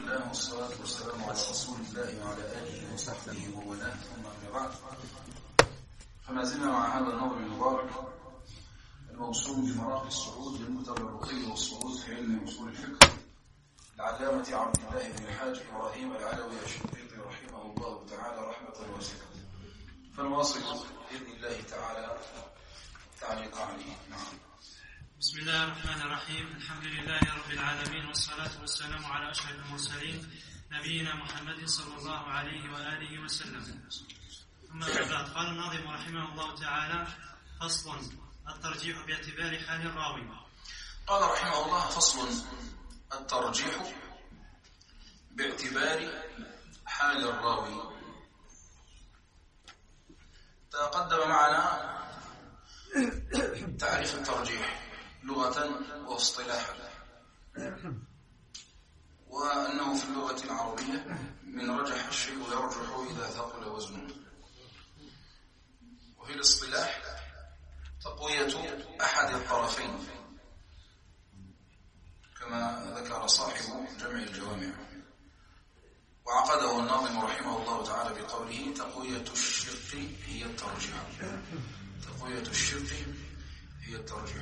الله والصلاة والسلام على رسول الله وعلى آله وصحبه ومن ثم أما بعد، فما زلنا مع هذا النظم المبارك الموسوم بمراقي الصعود للمتبرقين والصعود في علم أصول الفقه العلامة عبد الله بن الحاج إبراهيم العلوي الشنقيطي رحمه الله تعالى رحمة واسعة. فنواصل بإذن الله تعالى تعليق عليه. نعم. بسم الله الرحمن الرحيم. الحمد لله رب العالمين، والصلاة والسلام على أشرف المرسلين نبينا محمد صلى الله عليه وآله وسلم. ثم بعد، قال الناظم رحمه الله تعالى: فصل: الترجيح باعتبار حال الراوي. قال رحمه الله: فصل: الترجيح باعتبار حال الراوي. تقدم معنا تعريف الترجيح لغة واصطلاحا، وأنه في اللغة العربية من رجح الشيء يرجح إذا ثقل وزنه، وفي الاصطلاح تقوية أحد الطرفين كما ذكر صاحب جمع الجوامع، وعقده الناظم رحمه الله تعالى بقوله: تقوية الشق هي الترجيح. تقوية الشق هي الترجيح.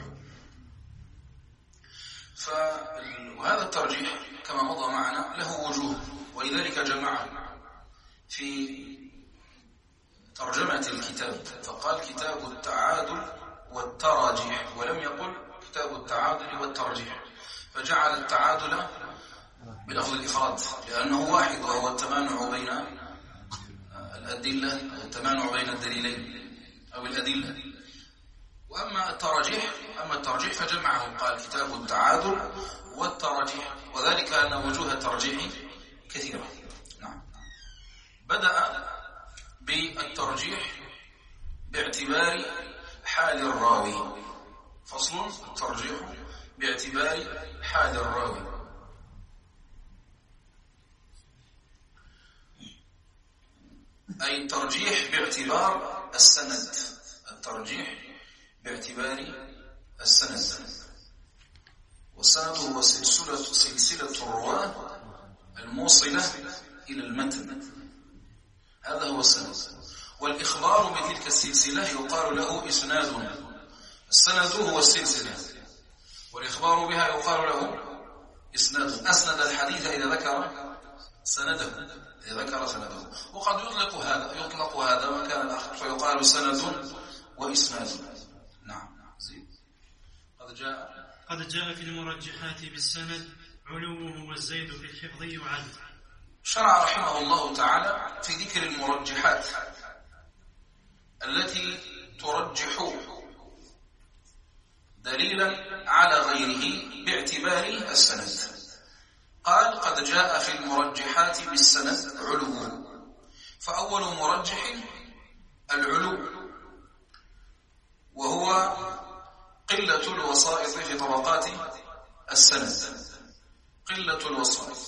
وهذا الترجيح كما مضى معنا له وجوه، ولذلك جمع في ترجمة الكتاب فقال: كتاب التعادل والتراجيح، ولم يقل كتاب التعادل والترجيح، فجعل التعادل بلفظ الإفراد لأنه واحد، وهو التمانع بين الأدلة أو التمانع بين الدليلين أو الأدلة. وأما الترجيح فجمعه، قال كتاب التعادل والترجيح، وذلك أن وجوه الترجيح كثيرة. نعم. بدأ بالترجيح باعتبار حال الراوي. فصل: الترجيح باعتبار حال الراوي. أي الترجيح باعتبار السند. الترجيح باعتبار السند، والسند هو سلسلة الرواة الموصلة إلى المتن، هذا هو السند. والإخبار بتلك السلسلة يقال له إسناد. السند هو السلسلة، والإخبار بها يقال له إسناد. أسند الحديث إذا ذكر سنده، وقد يطلق هذا مكان آخر فيقال سند وإسناد. نعم. قد جاء في المرجحات بالسند علوه والزيد في الحفظ يعد. شرع رحمه الله تعالى في ذكر المرجحات التي ترجح دليلا على غيره باعتبار السند. قال: قد جاء في المرجحات بالسند علوه. فأول مرجح العلو، وهو قلة الوسائط في طبقات السند. قلة الوسائط،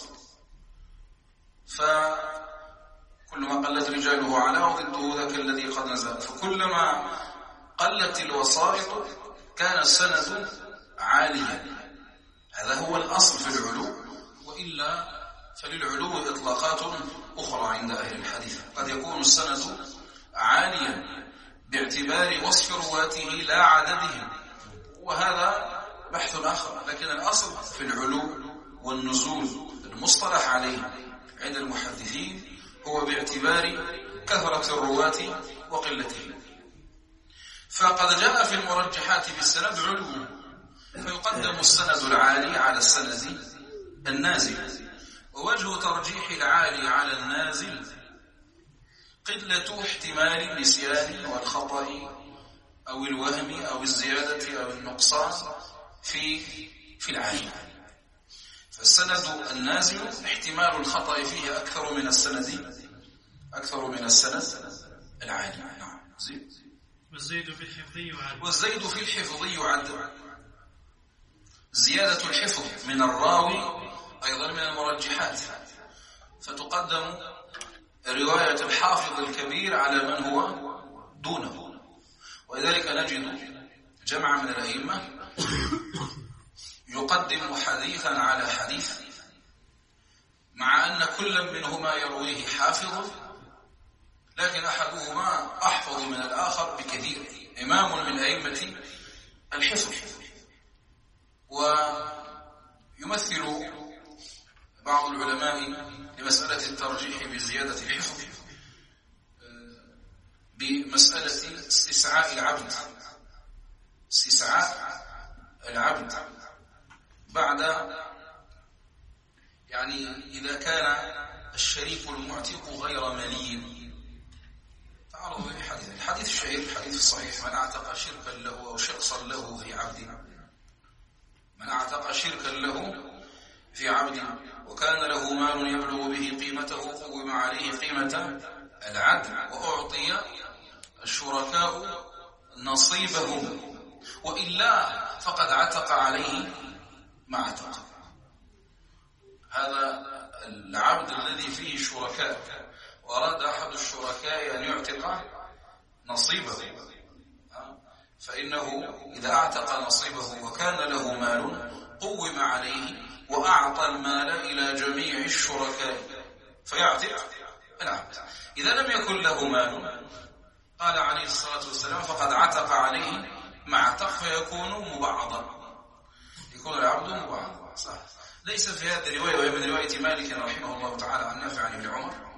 فكلما قلت رجاله على وضده ذاك الذي قد نزل، فكلما قلت الوسائط كان السند عاليا. هذا هو الأصل في العلو، وإلا فللعلو إطلاقات أخرى عند أهل الحديث. قد يكون السند عاليا باعتبار وصف رواته لا عددهم، وهذا بحث آخر، لكن الأصل في العلو والنزول المصطلح عليه عند المحدثين هو باعتبار كثرة الرواة وقلتهم. فقد جاء في المرجحات بالسند علو، فيقدم السند العالي على السند النازل. ووجه ترجيح العالي على النازل قلة احتمال النسيان والخطأ أو الوهم أو الزيادة أو النقصان في العالي. فالسند النازل احتمال الخطأ فيه أكثر من السند العالي. نعم. والزيد في الحفظ يعد. والزيد في الحفظ يعد. زيادة الحفظ من الراوي أيضا من المرجحات، فتقدم رواية الحافظ الكبير على من هو دونه. ولذلك نجد جمع من الأئمة يقدم حديثا على حديث مع كل منهما يرويه حافظ، لكن أحدهما أحفظ من الآخر بكثير، إمام من أئمة الحفظ. ويمثل بعض العلماء لمسألة الترجيح بزيادة الحفظ بمسألة استسعاء العبد بعد، يعني إذا كان الشريك المعتق غير ملي. تعرضوا الحديث الشهير، الحديث الصحيح: من اعتق شركا له أو شخصا له في عبد، من اعتق شركا له في عبد وكان له مال يبلغ به قيمته قوم عليه قيمة العدل وأعطي الشركاء نصيبهم، وإلا فقد عتق عليه ما عتق. هذا العبد الذي فيه شركاء وأراد أحد الشركاء أن يعتق نصيبه، فإنه إذا اعتق نصيبه وكان له مال قوم عليه وأعطى المال إلى جميع الشركاء فيعتق العبد. إذا لم يكن له مال، قال عليه الصلاة والسلام: فقد عتق عليه ما عتق، فيكون مبعضا، يكون العبد مبعضا. صح. ليس في هذه الرواية، وهي من رواية مالك رحمه الله تعالى عن نافع عن ابن عمر،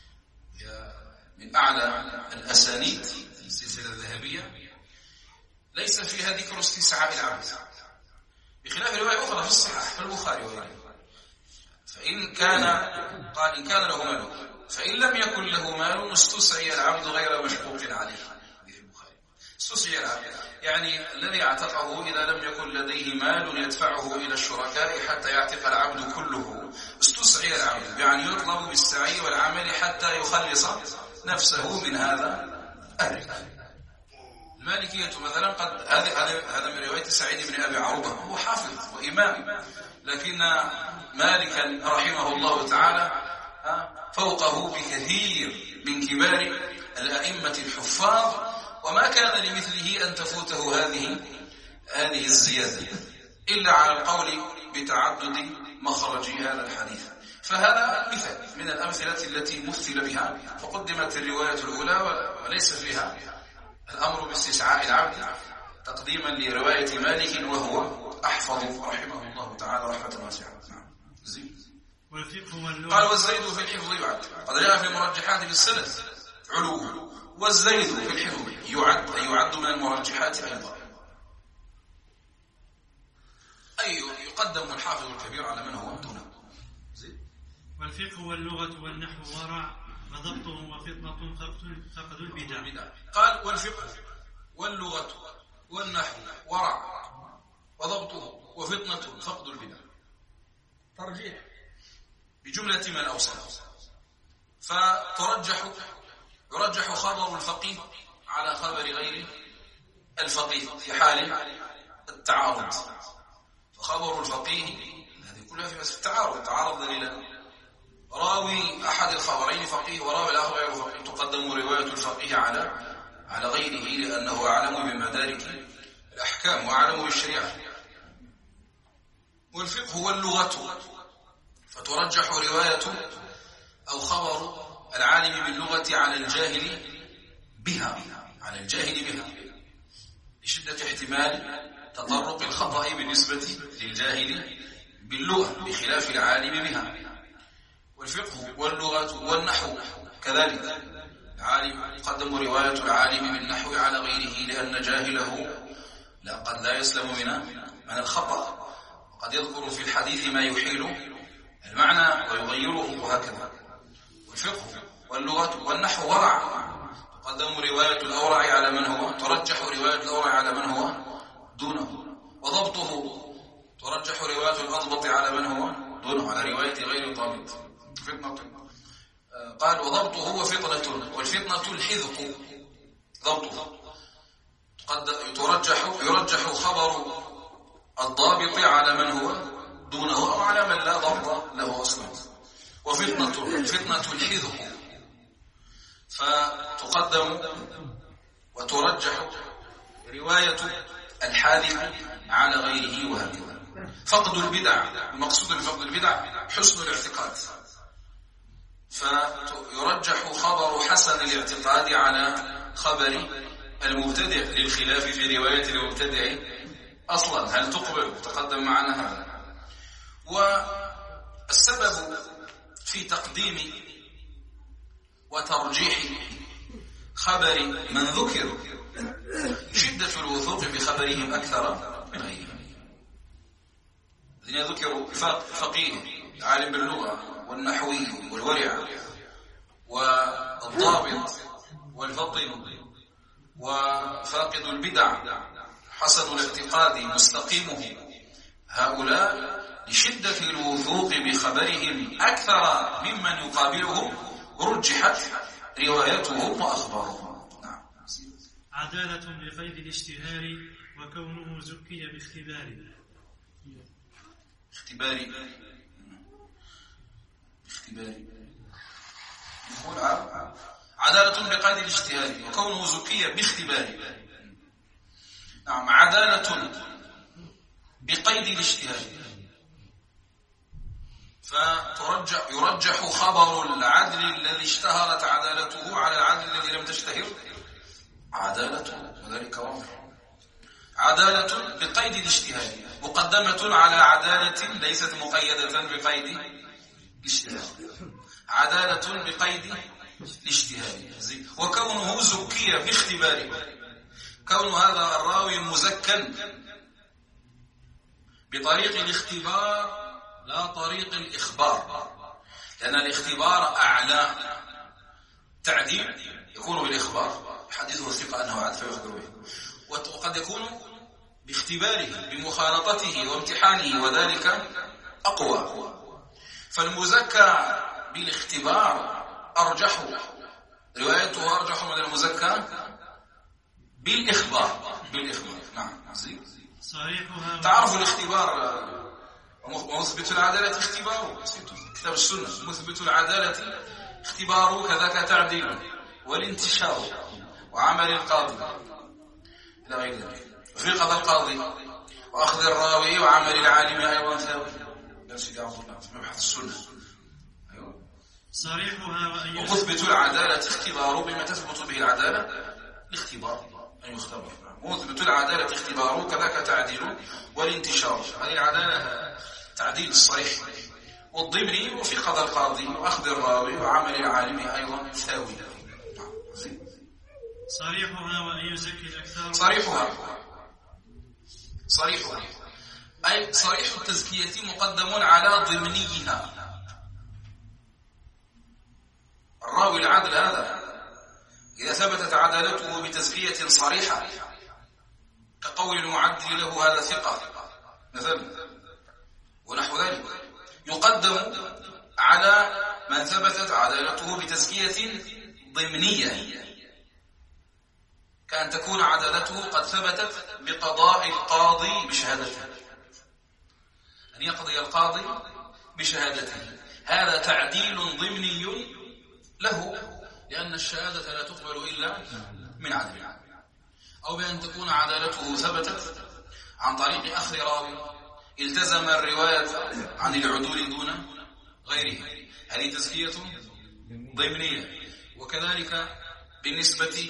من أعلى الأسانيد السلسلة الذهبية، ليس فيها ذكر استسعاء العبد، بخلاف رواية أخرى في الصحيح في البخاري وغيره. فإن كان قال إن كان له مال، فإن لم يكن له مال استسعي العبد غير مشقوق عليه. استسعي العبد يعني الذي اعتقه إذا لم يكن لديه مال يدفعه إلى الشركاء حتى يعتق العبد كله، استسعي العبد يعني يطلب بالسعي والعمل حتى يخلص نفسه من هذا الرق. المالكية مثلا قد هذا من رواية سعيد بن أبي عروبة، هو حافظ وإمام، لكن مالكا رحمه الله تعالى فوقه بكثير من كبار الأئمة الحفاظ، وما كان لمثله أن تفوته هذه الزيادة إلا على القول بتعدد مخرجي هذا الحديث. فهذا مثل من الأمثلة التي مثل بها، فقدمت الرواية الأولى وليس فيها الأمر باستسعاء العبد تقديما لرواية مالك وهو أحفظ رحمه الله تعالى رحمة واسعة. قال: والزيد في الحفظ يعد. قد جاء في المرجحات بالسند علو، والزيد في الحفظ يعد من المرجحات أيضا، أي يقدم الحافظ الكبير على من هو دونه. والفقه واللغة والنحو ورع وضبطه وفطنة فقد البدع. قال: والفقه واللغة والنحو ورع وضبطه وفطنة فقد البدع، ترجيح بجملة من الأوصاف. يرجح خبر الفقيه على خبر غير الفقيه في حال التعارض، فخبر الفقيه هذه كلها في التعارض، تعارض دليلا، راوي أحد الخبرين فقيه وراوي الآخر غير فقيه، تقدم رواية الفقيه على غيره لأنه أعلم بمدارك الأحكام وأعلم بالشريعة. والفقه واللغة فترجح رواية أو خبر العالم باللغة على الجاهل بها لشدة احتمال تطرق الخطأ بالنسبة للجاهل باللغة بخلاف العالم بها. والفقه واللغة والنحو كذلك، قدم رواية العالم بالنحو على غيره لأن جاهله قد لا يسلم من الخطأ، وقد يذكر في الحديث ما يحيل المعنى ويغيره وهكذا. والفقه واللغة والنحو ورع، تقدم رواية الأورع على من هو، ترجح رواية الأورع على من هو دونه. وضبطه ترجح رواية الأضبط على من هو دونه على رواية غير الضابط. فطنة. قال: وضبطه وفطنة، والفطنة الحذق ضبطه. يرجح خبر الضابط على من هو دونه أو على من لا ضبط له أصلا. الفتنة الحذق، فتقدم وترجح رواية الحاذق على غيره وهكذا. فقد البدع، المقصود بفقد البدع حسن الاعتقاد، فيرجح خبر حسن الاعتقاد على خبر المبتدع للخلاف في رواية المبتدع أصلا. هل تقبل؟ تقدم معنا هذا. والسبب في تقديم وترجيح خبر من ذكر شدة الوثوق بخبرهم أكثر من غيرهم. الذين ذكروا فقيه عالم باللغة والنحوي والورع والضابط والفطن وفاقد البدع حسن الاعتقاد مستقيمه، هؤلاء لشدة الوثوق بخبرهم أكثر ممن يقابلهم رجحت روايتهم وأخبارهم. نعم. عدالة بقيد الاشتهار وكونه زكي باختباره. اختباري عدالة بقيد الاجتهاد وكونه زكيا باختباره. نعم، عدالة بقيد الاجتهاد، فيرجح خبر العدل الذي اشتهرت عدالته على العدل الذي لم تشتهر عدالته، وذلك واضح. عدالة بقيد الاجتهاد مقدمة على عدالة ليست مقيدة بقيد الاجتهاد. عدالة بقيد الاجتهاد. وكونه زكية باختباره، كون هذا الراوي مزكا بطريق الاختبار لا طريق الإخبار، لأن الاختبار أعلى تعديل يكون بالإخبار، حديثه الثقة أنه عاد فيخبر به، وقد يكون باختباره بمخالطته وامتحانه، وذلك أقوى. فالمزكى بالاختبار أرجح، روايته أرجح من المزكى بالإخبار. نعم. تعرف الاختبار ومثبت العدالة اختباره، كتاب السنة. مثبت العدالة اختباره كذاك تعديل والانتشار وعمل القاضي إلى غير ذلك، في قضاء القاضي وأخذ الراوي وعمل العالم أيضا ثاوي. درس عبد الله في مبحث السنة. أيوة. صريحها ومثبت العدالة اختباره بما تثبت به العدالة الاختبار أن يختبر. مثبت العدالة اختباره كذاك تعديل والانتشار، هذه العدالة تعديل الصريح والضمني، وفي قضاء القاضي وأخذ الراوي وعمل العالم أيضا ثاوي. صريحها وأن يزكي الأكثر. صريحها أي صريح التزكية مقدم على ضمنيها. الراوي العدل هذا إذا ثبتت عدالته بتزكية صريحة كقول المعدل له هذا ثقة مثلا ونحو ذلك، يقدم على من ثبتت عدالته بتزكية ضمنية، كأن تكون عدالته قد ثبتت بقضاء القاضي بشهادته، أن يقضي القاضي بشهادته. هذا تعديل ضمني له، لأن الشهادة لا تقبل إلا من عدل. أو بأن تكون عدالته ثبتت عن طريق أخذ راوي التزم الرواية عن العدول دون غيره، هذه تزكية ضمنية. وكذلك بالنسبة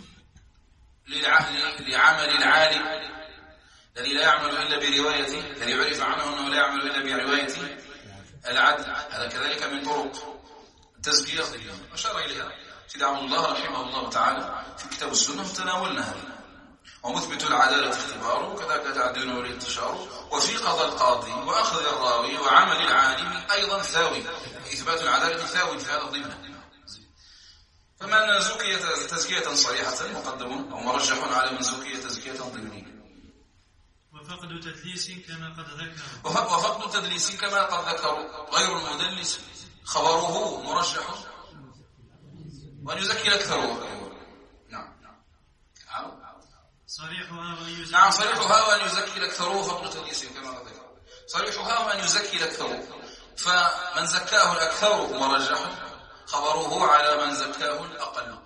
لعمل العالم الذي لا يعمل إلا بروايته، الذي عرف عنه أنه لا يعمل إلا برواية العدل، هذا كذلك من طرق التزكية. أشار إليها سيد عبد الله رحمه الله تعالى في كتاب السنة، تناولنا هذا. ومثبت العدالة اختباره كذلك تعديل والانتشار، وفي قضاء القاضي وأخذ الراوي وعمل العالم أيضا ثاوي، إثبات العدالة ثاوي في هذا الضمن. فمن زكية تزكية صريحة مقدم أو مرجح على من زكية تزكية ضمنية. وفقد تدليس كما قد ذكر. وفقد تدليس كما قد ذكروا، غير المدلس خبره مرجح وأن يزكي الأكثر. صريحها وأن يزكي الأكثر. فقد تدليس كما قد ذكروا، صريحها وأن يزكي الأكثر، فمن زكاه الأكثر مرجح خبره على من زكاه الأقل.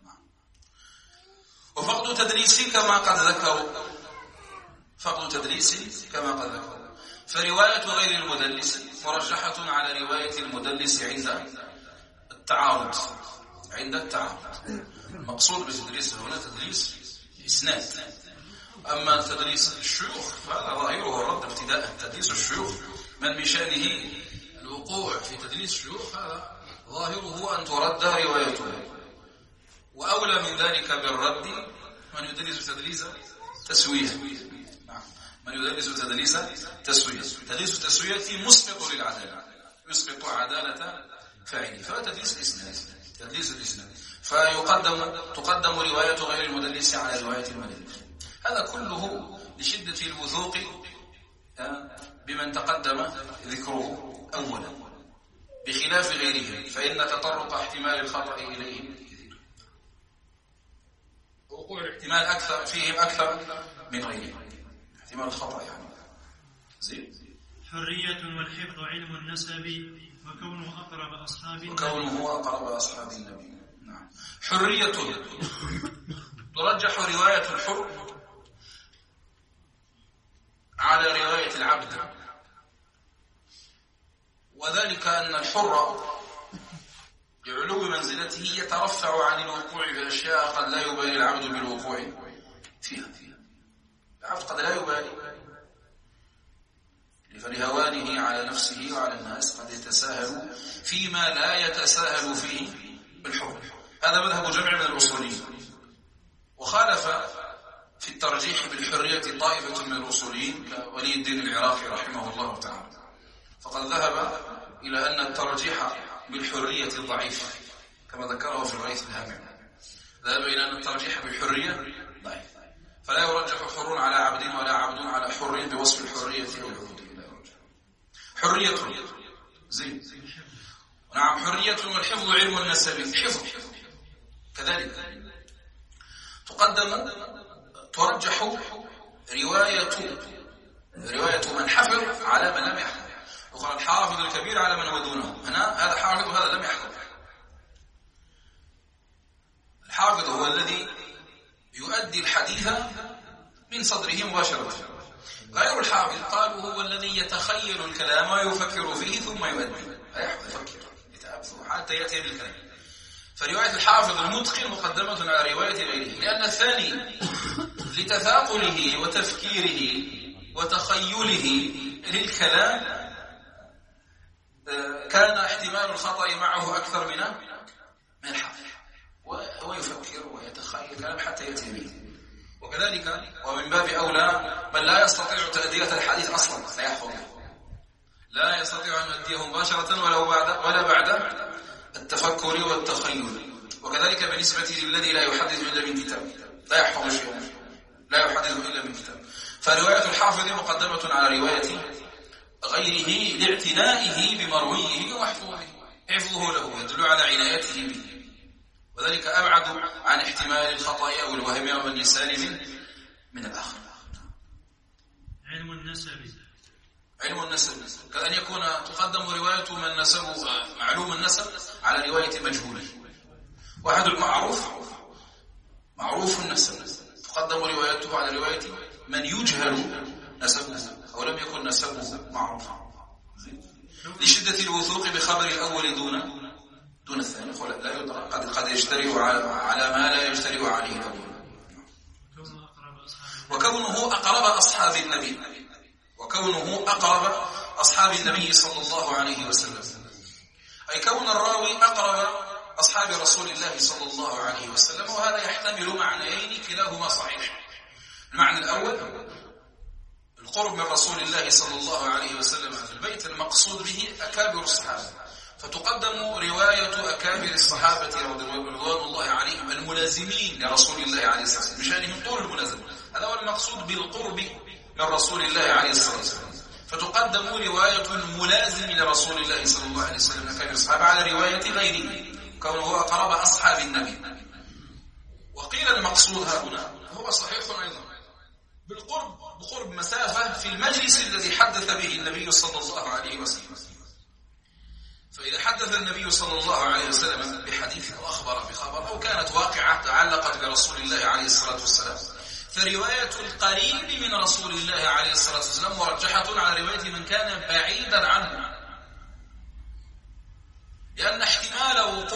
وفقد تدليس كما قد ذكروا، فقد تدليس كما قد ذكروا، فرواية غير المدلس مرجحة على رواية المدلس عند التعارض، عند التعارض. المقصود بالتدريس هنا تدريس إسناد. أما تدريس الشيوخ فهذا ظاهره الرد ابتداء. تدريس الشيوخ من بشأنه الوقوع في تدريس الشيوخ هذا ظاهره أن ترد روايته، وأولى من ذلك بالرد من يدرس تدريس تسوية. من يدرس تدريس تسوية. تدريس التسوية مسبق للعدالة، يسبق عدالة فاعله. فتدريس الإسناد، تدريس الإسناد، تقدم رواية غير المدلس على رواية المدلس. هذا كله لشدة الوثوق بمن تقدم ذكره أولا، بخلاف غيرهم فإن تطرق احتمال الخطأ إليهم كثير، وقوع الاحتمال أكثر فيهم أكثر من غيرهم، احتمال الخطأ يعني. زين. حرية والحفظ علم النسب وكونه أقرب أصحاب النبي. وكونه أقرب أصحاب النبي. نعم. حرية ترجح رواية الحر على رواية العبد، وذلك أن الحر لعلو منزلته يترفع عن الوقوع بأشياء قد لا يبالي العبد بالوقوع فيها. العبد قد لا يبالي فلهوانه على نفسه وعلى الناس قد يتساهل فيما لا يتساهل فيه بالحر. هذا مذهب جمع من الأصوليين. وخالف في الترجيح بالحرية طائفة من الأصوليين كولي الدين العراقي رحمه الله تعالى، فقد ذهب إلى أن الترجيح بالحرية ضعيف كما ذكره في الغيث الهامع. ذهب إلى أن الترجيح بالحرية ضعيف، فلا يرجح حر على عبد ولا عبد على حر بوصف الحرية أو العبودية. حرية زين. نعم. حرية والحفظ علم النسب. حفظ كذلك ترجح رواية من حفظ على من لم يحفظ. وقال الحافظ الكبير على من هو دونه. هنا هذا حافظ وهذا لم يحفظ. الحافظ هو الذي يؤدي الحديث من صدره مباشرة. غير الحافظ قالوا هو الذي يتخيل الكلام ويفكر فيه ثم يؤدي، لا يحفظ، يفكر يتأبث حتى يأتي بالكلام. فرواية الحافظ المتقن مقدمة على رواية غيره، لأن الثاني لتثاقله وتفكيره وتخيله للكلام كان احتمال الخطأ معه أكثر من الحافظ، وهو يفكر ويتخيل الكلام حتى يأتي به. وكذلك ومن باب أولى من لا يستطيع تأدية الحديث أصلا، لا يحفظه، لا يستطيع أن يؤديه مباشرة ولا بعد التفكر والتخيل. وكذلك بالنسبة للذي لا يحدث إلا من كتاب، لا يحفظ شيئا، لا يحدث إلا من كتاب. فرواية الحافظ مقدمة على رواية غيره لاعتنائه بمرويه وحفظه. حفظه له يدل على عنايته به، وذلك أبعد عن احتمال الخطأ أو الوهم أو النسيان من الآخر. علم النسب كأن يكون تقدم رواية من نسبه معلوم النسب على رواية مجهوله. واحد معروف النسب تقدم روايته على رواية من يجهل نسبه أو لم يكن نسبه معروفا، لشدة الوثوق بخبر الأول دون الثاني. لا يدرك، قد يجترئ على ما لا يجترئ عليه الأول. وكونه أقرب أصحاب النبي، وكونه أقرب أصحاب النبي صلى الله عليه وسلم، أي كون الراوي أقرب أصحاب رسول الله صلى الله عليه وسلم. وهذا يحتمل معنيين كلاهما صحيح. المعنى الأول القرب من رسول الله صلى الله عليه وسلم في البيت، المقصود به أكابر الصحابة، فتقدم رواية أكابر الصحابة رضوان الله عليهم الملازمين لرسول الله عليه الصلاة والسلام بشأنهم طول الملازمة. هذا هو المقصود بالقرب من رسول الله عليه الصلاة والسلام. فتقدم رواية الملازم لرسول الله صلى الله عليه وسلم أكابر الصحابة على رواية غيره، كونه أقرب أصحاب النبي. وقيل المقصود هنا هو صحيح أيضا بقرب مسافة في المجلس الذي حدث به النبي صلى الله عليه وسلم. فإذا حدث النبي صلى الله عليه وسلم بحديث أو أخبر بخبر أو كانت واقعة تعلقت برسول الله عليه الصلاة والسلام، فرواية القريب من رسول الله عليه الصلاة والسلام مرجحة على رواية من كان بعيدا عنه، لأن احتمال وقوع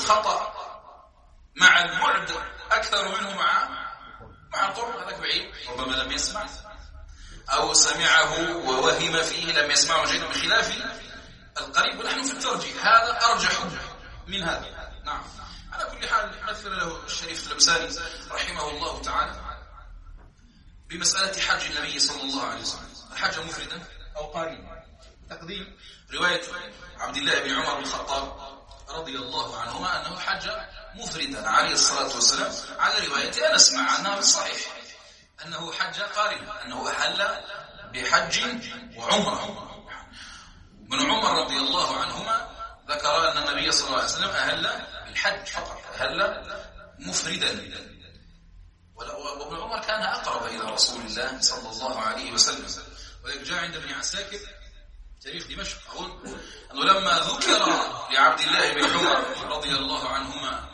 خطأ مع البعد أكثر منه مع القرب. هذاك بعيد ربما لم يسمع أو سمعه ووهم فيه لم يسمعه جيدا، بخلاف القريب. ونحن في الترجيح هذا أرجح من هذا. نعم. على كل حال مثل له الشريف اللمساني رحمه الله تعالى بمسألة حج النبي صلى الله عليه وسلم، الحج مفردا أو قارنا، تقديم رواية عبد الله بن عمر بن الخطاب رضي الله عنهما أنه حج مفردا عليه الصلاة والسلام، على رواية أنس مع أنها بالصحيح أنه حج قارنا، أنه أحل بحج وعمرة. ابن عمر رضي الله عنهما ذكر أن النبي صلى الله عليه وسلم أهل بالحج فقط، أهل مفردا. وابن عمر كان أقرب إلى رسول الله صلى الله عليه وسلم. ولذلك جاء عند ابن عساكر تاريخ دمشق أقول أنه لما ذكر لعبد الله بن عمر رضي الله عنهما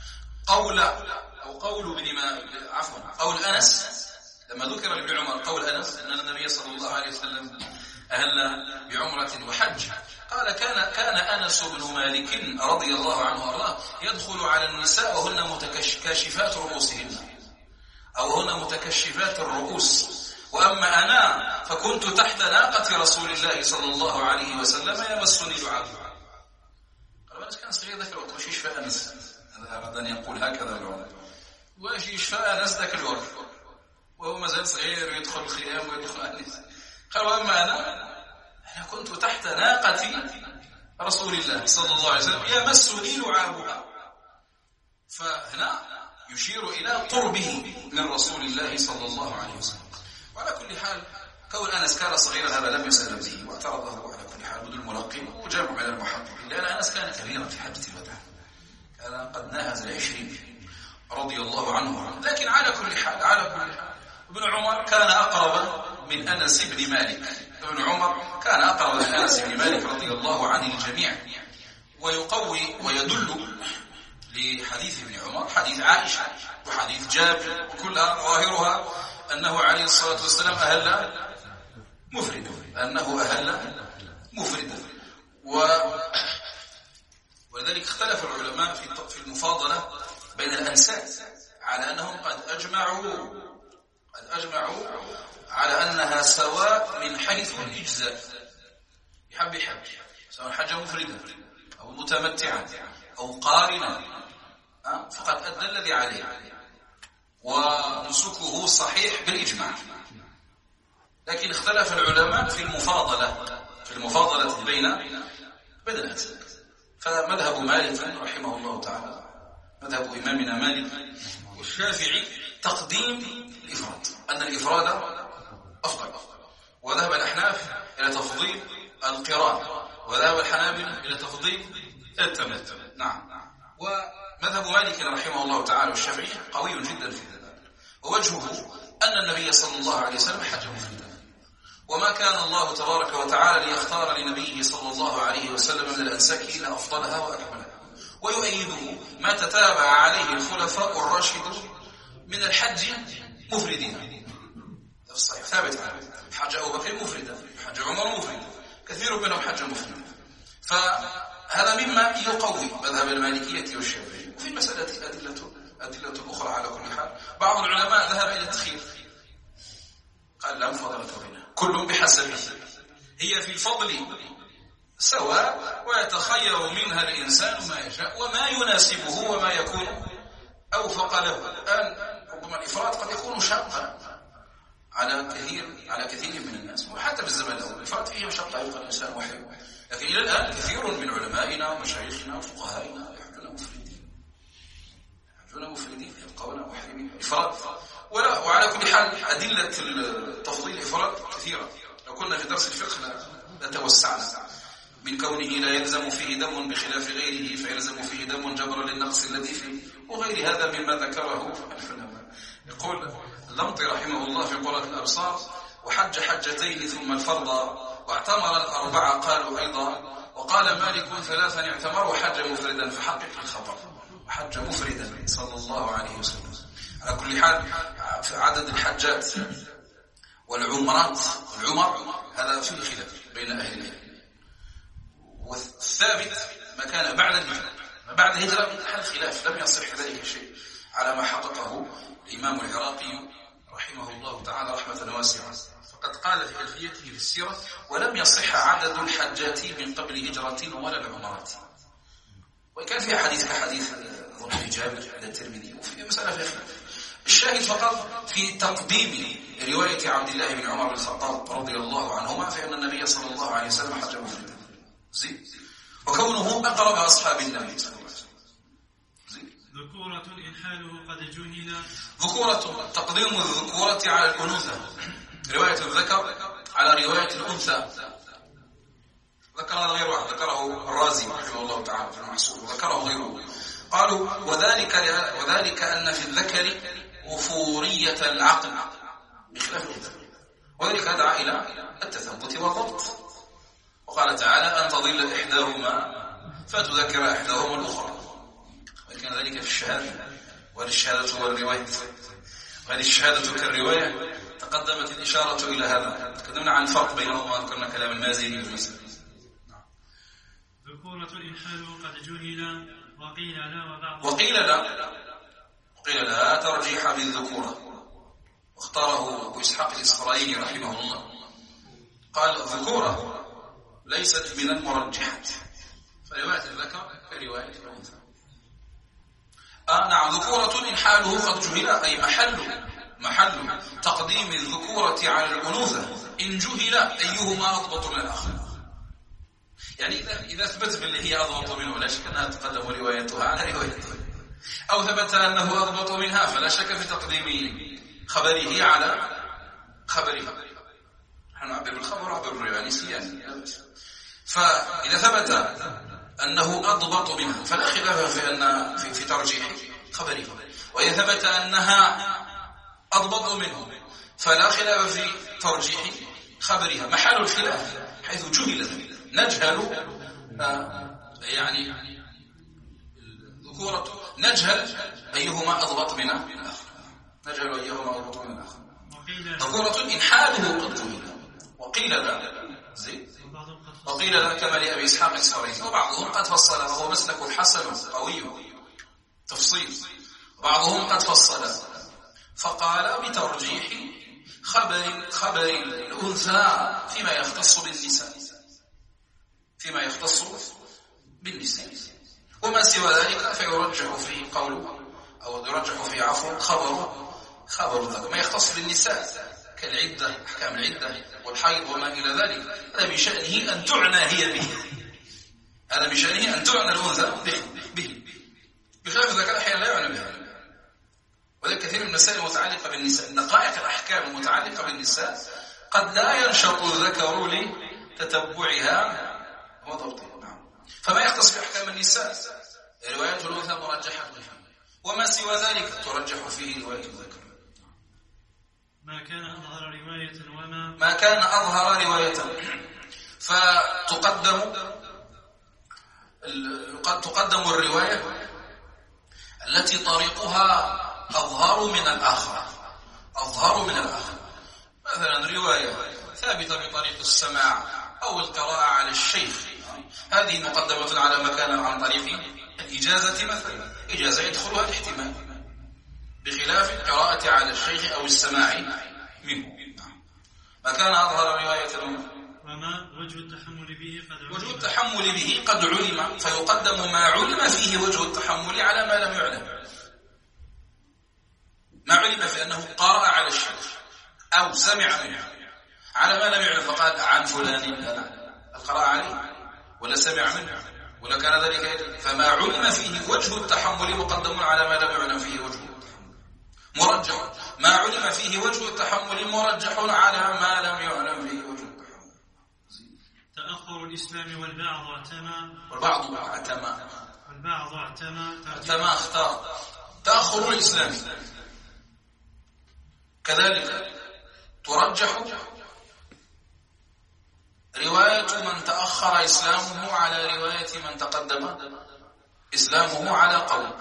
قول أنس، لما ذكر لابن عمر قول أنس أن النبي صلى الله عليه وسلم أهل بعمرة وحج، قال كان أنس بن مالك رضي الله عنه وارضاه يدخل على النساء وهن متكشفات رؤوسهن أو هن متكشفات الرؤوس، وأما أنا فكنت تحت ناقة رسول الله صلى الله عليه وسلم يمسني لعابها. قال أنس كان صغير ذاك الوقت، واش يشفى أنس؟ هذا أراد أن يقول هكذا العمر، واش يشفى أنس ذاك الوقت وهو مازال صغير يدخل الخيام ويدخل النساء. قال وأما أنا كنت تحت ناقة رسول الله صلى الله عليه وسلم يمسني لعابها. فهنا يشير إلى قربه من رسول الله صلى الله عليه وسلم. وعلى كل حال كون أنس كان صغيرا هذا لم يسلم به، واعترضه على كل حال بدون الملقين وجمع من المحققين، لأن أنس كان كبيرا في حجة الوداع، كان قد ناهز 20 رضي الله عنه. لكن على كل حال ابن عمر كان أقرب من أنس بن مالك. ابن عمر كان أقرب من أنس بن مالك رضي الله عن الجميع. ويقوي ويدل لحديث ابن عمر حديث عائشة وحديث جابر، وكلها ظاهرها أنه عليه الصلاة والسلام أهل مفردا. ولذلك اختلف العلماء في المفاضلة بين الأنساب على أنهم قد أجمعوا على أنها سواء من حيث الإجزاء، يحب سواء حج مفردا أو متمتعا أو قارنا، فقد أدى الذي عليه ونسكه صحيح بالإجماع. لكن اختلف العلماء في المفاضلة بين الأنساب. فمذهب مالك رحمه الله تعالى، مذهب إمامنا مالك والشافعي تقديم الإفراد، أن الإفراد أفضل. وذهب الأحناف إلى تفضيل القران، وذهب الحنابلة إلى تفضيل التمتع. نعم. ومذهب مالك رحمه الله تعالى والشافعي قوي جدا في ذلك، ووجهه أن النبي صلى الله عليه وسلم حج مفردا، وما كان الله تبارك وتعالى ليختار لنبيه صلى الله عليه وسلم من الأنساك إلا أفضلها وأكملها. ويؤيده ما تتابع عليه الخلفاء الراشدون من الحج مفردين، الصحيح ثابت عنه، حج أبو بكر مفردا، حج عمر مفردا، كثير منهم حج مفردا. فهذا مما يقوي مذهب المالكية والشافعية. وفي المسألة أدلة أخرى على كل حال. بعض العلماء ذهب إلى التخيير، قال لا مفاضلة بينها، كل بحسبه، هي في الفضل سواء، ويتخير منها الإنسان ما يشاء وما يناسبه وما يكون أوفق له. الآن ربما الإفراد قد يكون شاقا على كثير من الناس، وحتى في الزمن الأول الإفراد فيه مشقة يبقى الإنسان محرم. لكن إلى الآن كثير من علمائنا ومشايخنا وفقهائنا يحجون مفردين يبقون محرمين إفراد. وعلى كل حال أدلة تفضيل الإفراد كثيرة، لو كنا في درس الفقه لتوسعنا، من كونه لا يلزم فيه دم بخلاف غيره فيلزم فيه دم جبرا للنقص الذي فيه، وغير هذا مما ذكره العلماء. يقول اللمطي رحمه الله في قرة الأبصار: وحج حجتين ثم الفرض، واعتمر الأربعة قالوا أيضا، وقال مالك 3 اعتمر وحج مفردا فحقق الخبر، وحج مفردا صلى الله عليه وسلم. على كل حال في عدد الحجات والعمر هذا فيه خلاف بين أهل العلم، والثابت ما كان بعد بعد الهجرة من حال خلاف، لم يصح ذلك شيء على ما حققه الإمام العراقي رحمه الله تعالى رحمة واسعة، فقد قال في ألفيته في السيرة: ولم يصح عدد الحجات من قبل هجرة ولا العمرات. وكان في حديث كحديث ابن جابر عند الترمذي، وفي مسألة في خلاف. الشاهد فقط في تقديم رواية عبد الله بن عمر بن الخطاب رضي الله عنهما فإن النبي صلى الله عليه وسلم حج مفردا، وكونه أقرب أصحاب النبي صلى الله عليه وسلم. ذكورة إن حاله قد جهل. ذكورة، تقديم الذكورة على الأنوثة، رواية الذكر على رواية الأنثى. ذكرها غير واحد، ذكره الرازي رحمه الله تعالى في المحصول، وذكره غيره. قالوا وذلك أن في الذكر وفورية العقل بخلاف الأنثى، وذلك دعا إلى التثبت والضبط. وقال تعالى: أن تضل إحداهما فتذكر إحداهما الأخرى. وكان ذلك في الشهادة، وللشهادة والرواية، وللشهادة كالرواية. تقدمت الإشارة إلى هذا، تكلمنا عن الفرق بينهما وذكرنا كلام المازني في المسألة. ذكورة إن حاله قد جهل وقيل لا وبعض وقيل لا ترجيح بالذكورة، واختاره أبو إسحاق الإسرائيلي رحمه الله، قال: الذكورة ليست من المرجحات، فرواية الذكر كرواية الأنثى. نعم، ذكورة إن حاله قد جهل، أي محل تقديم الذكورة على الأنوثة إن جهل أيهما أضبط من الآخر. يعني إذا ثبت باللي هي أضبط منه لا شك أنها تقدم روايتها على روايته، أو ثبت أنه أضبط منها فلا شك في تقديم خبره على خبرها. نحن نعبر بالخبر ونعبر بالرواية نسيان. فإذا ثبت أنه أضبط منها فلا خلاف في ترجيح خبره، وإذا ثبت أنها أضبط منه فلا خلاف في ترجيح خبرها. محل الخلاف حيث جهل، نجهل يعني الذكورة، نجهل أيهما أضبط من الآخر، نجهل أيهما أضبط من الآخر. ذكورة إن حاله قد جهل، وقيل لا وقيل لا كما لأبي إسحاق الإسرائيلي، وبعضهم قد فصل، وهو مسلك الحسن قوي تفصيل. بعضهم قد فصل فقال بترجيح خبر الأنثى فيما يختص بالنساء، وما سوى ذلك فيرجح فيه قوله، أو يرجح فيه عفوا خبر ذلك ما يختص بالنساء كالعدة، أحكام العدة والحيض وما إلى ذلك. هذا بشأنه أن تعنى هي به، هذا بشأنه أن تعنى الأنثى به، بخلاف ذلك أحيانا لا يعنى بها. وذلك كثير من المسائل المتعلقة بالنساء، دقائق الأحكام المتعلقة بالنساء قد لا ينشط الذكر لتتبعها وضبطها. فما يختص بأحكام النساء رواية الأنثى مرجحة فيه، وما سوى ذلك ترجح فيه رواية الذكر. ما كان أظهر رواية ما كان أظهر رواية فتقدم الرواية التي طريقها أظهر من الآخر. مثلا رواية ثابتة بطريق السماع أو القراءة على الشيخ، هذه مقدمة على ما كان عن طريق الإجازة. مثلا إجازة يدخلها الاحتمال، بخلاف القراءة على الشيخ أو السماع منه. ما كان أظهر رواية وما وجه التحمل به قد علم، فيقدم ما علم فيه وجه التحمل على ما لم يعلم. ما علم في أنه قرأ على الشيخ أو سمع منه على ما لم يعلم، فقال عن فلان القراءة عليه ولا سمع منه ولا كان ذلك، فما علم فيه وجه التحمل مقدم على ما لم يعلم فيه وجه التحمل، مرجح. ما علم فيه وجه التحمل مرجح على ما لم يعلم فيه وجه التحمل. تأخر الإسلام والبعض اعتمى اختار تأخر الإسلام، كذلك ترجح رواية من تأخر إسلامه على رواية من تقدم إسلامه على قول.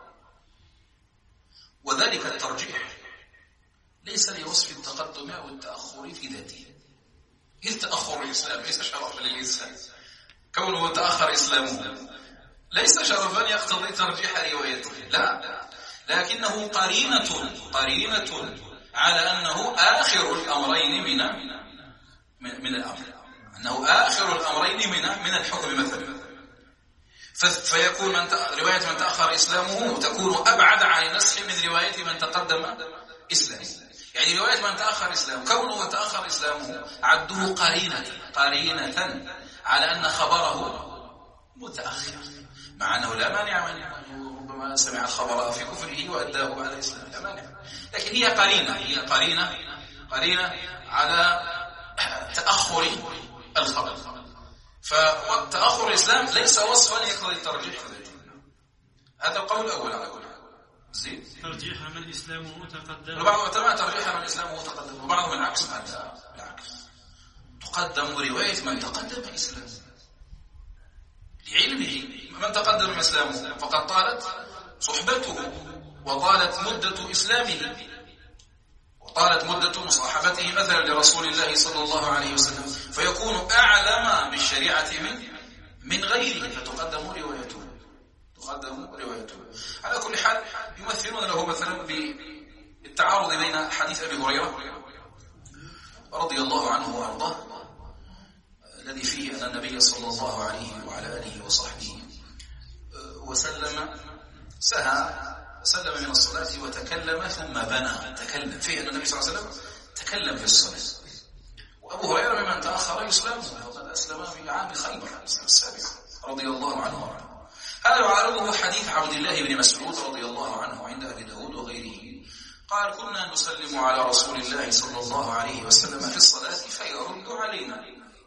وذلك الترجيح ليس لوصف التقدم أو التأخر في ذاته، إذ تأخر الإسلام ليس شرفا للإنسان، كونه تأخر إسلامه ليس شرفا يقتضي ترجيح روايته، لا، لكنه قرينة على أنه آخر الأمرين من الأمر، أنه آخر الأمرين من الحكم مثلا. فيكون رواية من تأخر إسلامه تكون أبعد عن النسخ من رواية من تقدم إسلامه. يعني رواية من تأخر إسلامه كونه تأخر إسلامه عده قرينة على أن خبره متأخر، مع أنه لا مانع من ربما سمع الخبر في كفره وأداه بعد الإسلام، لا مانع، لكن هي قرينة على تأخر الخبر. فتأخر الإسلام ليس وصفا يقتضي الترجيح في ذلك. هذا القول الأول على كل حال. زين. ترجيح من إسلامه متقدم. وبعض العلماء ترجيح من إسلامه متقدم، وبعضهم العكس. بالعكس، تقدم رواية من تقدم إسلامه لعلمه. من تقدم إسلامه فقد طالت صحبته وطالت مدة إسلامه وطالت مدة مصاحبته مثلا لرسول الله صلى الله عليه وسلم، فيكون أعلم بالشريعة من غيره، فتقدم روايته. على كل حال يمثلون له مثلا بالتعارض بين حديث أبي هريرة رضي الله عنه وأرضاه الذي فيه أن النبي صلى الله عليه وعلى آله وصحبه وسلم سلم من الصلاة وتكلم ثم بنى. تكلم فيه أن النبي صلى الله عليه وسلم تكلم في الصلاة. وأبو هريرة ممن تأخر إسلامه وقد أسلم في عام خيبر السابع رضي الله عنه وارضاه. هذا يعارضه حديث عبد الله بن مسعود رضي الله عنه عند أبي داود وغيره، قال: كنا نسلم على رسول الله صلى الله عليه وسلم في الصلاة فيرد علينا،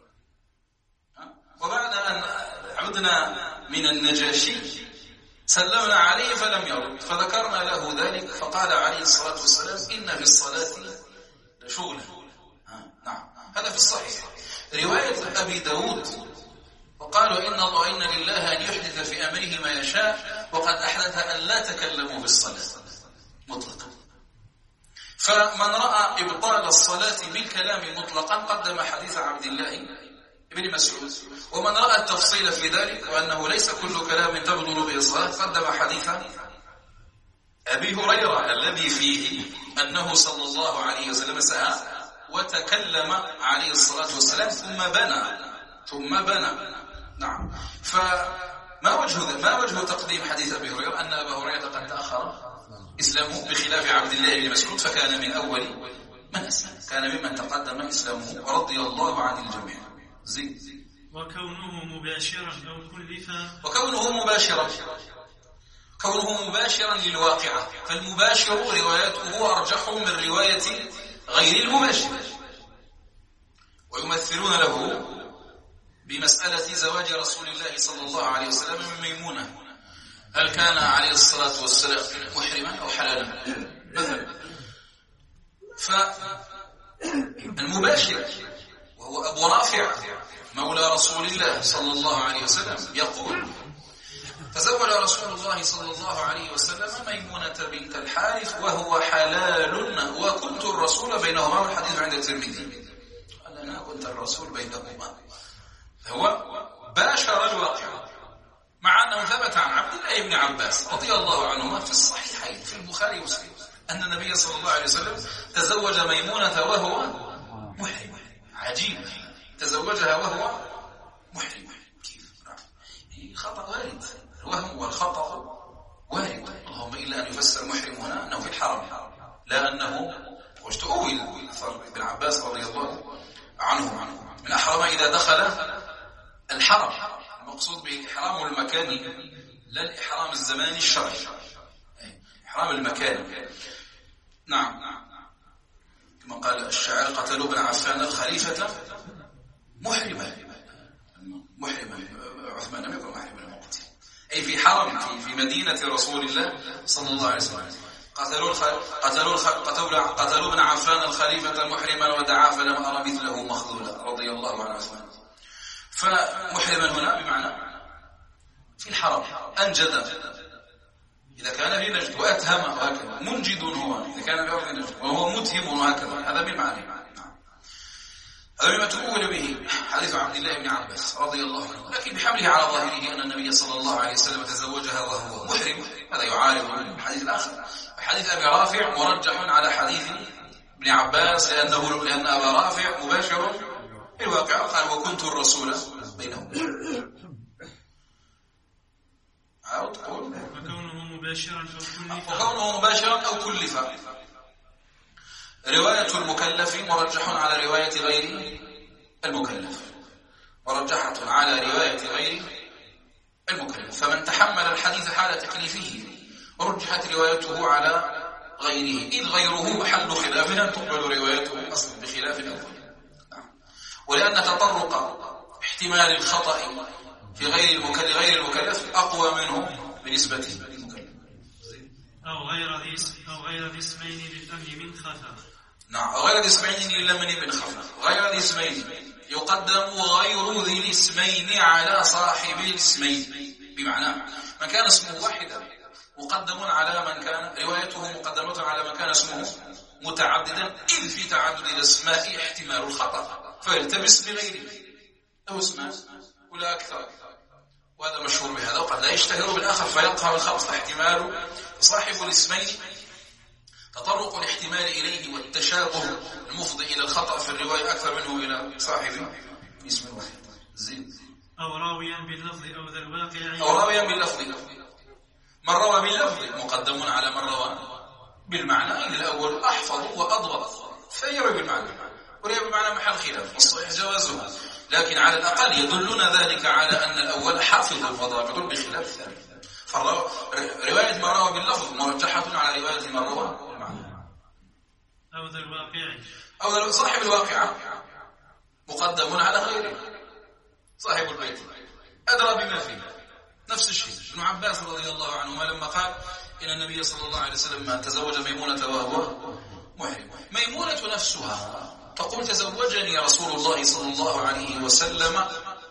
وبعد أن عدنا من النجاشي سلمنا عليه فلم يرد، فذكرنا له ذلك فقال عليه الصلاة والسلام: إن في الصلاة لشغلا. نعم، هذا في الصحيح. رواية أبي داود: وقالوا إن لله أن يحدث في أمره ما يشاء، وقد أحدث أن لا تكلموا بالصلاة مطلقا. فمن رأى إبطال الصلاة بالكلام مطلقا قدم حديث عبد الله بن مسعود، ومن رأى التفصيل في ذلك وأنه ليس كل كلام تبطل به الصلاة قدم حديث أبي هريرة الذي فيه أنه صلى الله عليه وسلم سأل وتكلم عليه الصلاة والسلام ثم بنى. نعم. فما وجه تقديم حديث أبي هريرة؟ أن أبا هريرة قد تأخر إسلامه بخلاف عبد الله بن مسعود، فكان من أول من أسلم، كان ممن تقدم إسلامه رضي الله عن الجميع. وكونه مباشرا أو كلفا. كونه مباشرا للواقعة، فالمباشر روايته أرجح من رواية غير المباشر. ويمثلون له بمسألة زواج رسول الله صلى الله عليه وسلم من ميمونة، هل كان عليه الصلاة والسلام محرما أو حلالا مثلا؟ فالمباشر وهو أبو رافع مولى رسول الله صلى الله عليه وسلم يقول: تزوج رسول الله صلى الله عليه وسلم ميمونة بنت الحارث وهو حلال وكنت الرسول بينهما، والحديث عند الترمذي. قال: أنا كنت الرسول بينهما. هو باشر الواقع، مع أنه ثبت عن عبد الله بن عباس رضي الله عنهما في الصحيحين في البخاري ومسلم أن النبي صلى الله عليه وسلم تزوج ميمونة وهو محرم. عجيب، تزوجها وهو محرم. كيف؟ خطأ وارد، الوهم والخطأ وارد، اللهم إلا أن يفسر محرم هنا أنه في الحرم، لا أنه واشتؤول ابن عباس رضي الله عنه من أحرم إذا دخل الحرم. المقصود به الإحرام المكاني لا الإحرام الزماني الشرعي، إحرام المكاني. نعم، كما قال الشاعر: قتلوا ابن عفان الخليفة محرما. عثمان لم يكن محرما المقتل، أي في حرم في مدينة رسول الله صلى الله عليه وسلم. قتلوا ابن عفان الخليفة محرما ودعا فلم أرى مثله مخذولا رضي الله عنه عثمان. فمحرما هنا بمعنى في الحرم، أنجد إذا كان في نجد، وأتهم وهكذا، منجد هو إذا كان في أرض نجد، وهو متهم وهكذا، هذا بالمعنى. هذا مما تؤول به حديث عبد الله بن عباس رضي الله عنه، لكن بحمله على ظاهره أن النبي صلى الله عليه وسلم تزوجها وهو محرم، هذا يعارض الحديث الآخر. حديث أبي رافع مرجح على حديث ابن عباس لأن أبا رافع مباشر في الواقع، قال وكنت الرسول بينهم. وكونه مباشرا أو كلف. رواية المكلف مرجح على رواية غير المكلف، مرجحة على رواية غير المكلف، فمن تحمل الحديث حال تكليفه رجحت روايته على غيره، إذ غيره محل خلاف لا تقبل روايته أصلا بخلاف الأول. ولأن تطرق احتمال الخطأ في غير المكلف أقوى منه بنسبة للمكلف. أو غير ذي اسمين للأمن من خفا. نعم، غير ذي اسمين للأمن من خفا. غير ذي اسمين يقدم غير ذي الاسمين على صاحب الاسمين، بمعنى من كان اسمه واحدا مقدم على من كان روايته مقدمة على من كان اسمه متعددا، إذ في تعدد الأسماء احتمال الخطأ فيلتبس بغيره أو اسماء ولا أكثر، وهذا مشهور بهذا، وقد لا يشتهر بالآخر فيقع الخطأ. احتمال صاحب الاسمين تطرق الاحتمال إليه والتشابه المفضي إلى الخطأ في الرواية أكثر منه إلى صاحب اسم واحد. زين. أو راويا باللفظ أو ذا الواقع. أو راويا باللفظ، من روى باللفظ مقدم على من روى بالمعنى، إن الأول أحفظ وأضبط فيروي بالمعنى، ويروي بالمعنى محل خلاف، الصحيح جوازه، لكن على الأقل يدلنا ذلك على أن الأول حافظ وضابط بخلاف الثاني. فرواية من روى باللفظ مرجحة على رواية من روى بالمعنى. أو ذا الواقع، أو صاحب الواقعة مقدم على غيره، صاحب البيت أدرى بما فيه. نفس الشيء ابن عباس رضي الله عنهما لما قال إن النبي صلى الله عليه وسلم تزوج ميمونة وهو محرم، ميمونة نفسها تقول تزوجني رسول الله صلى الله عليه وسلم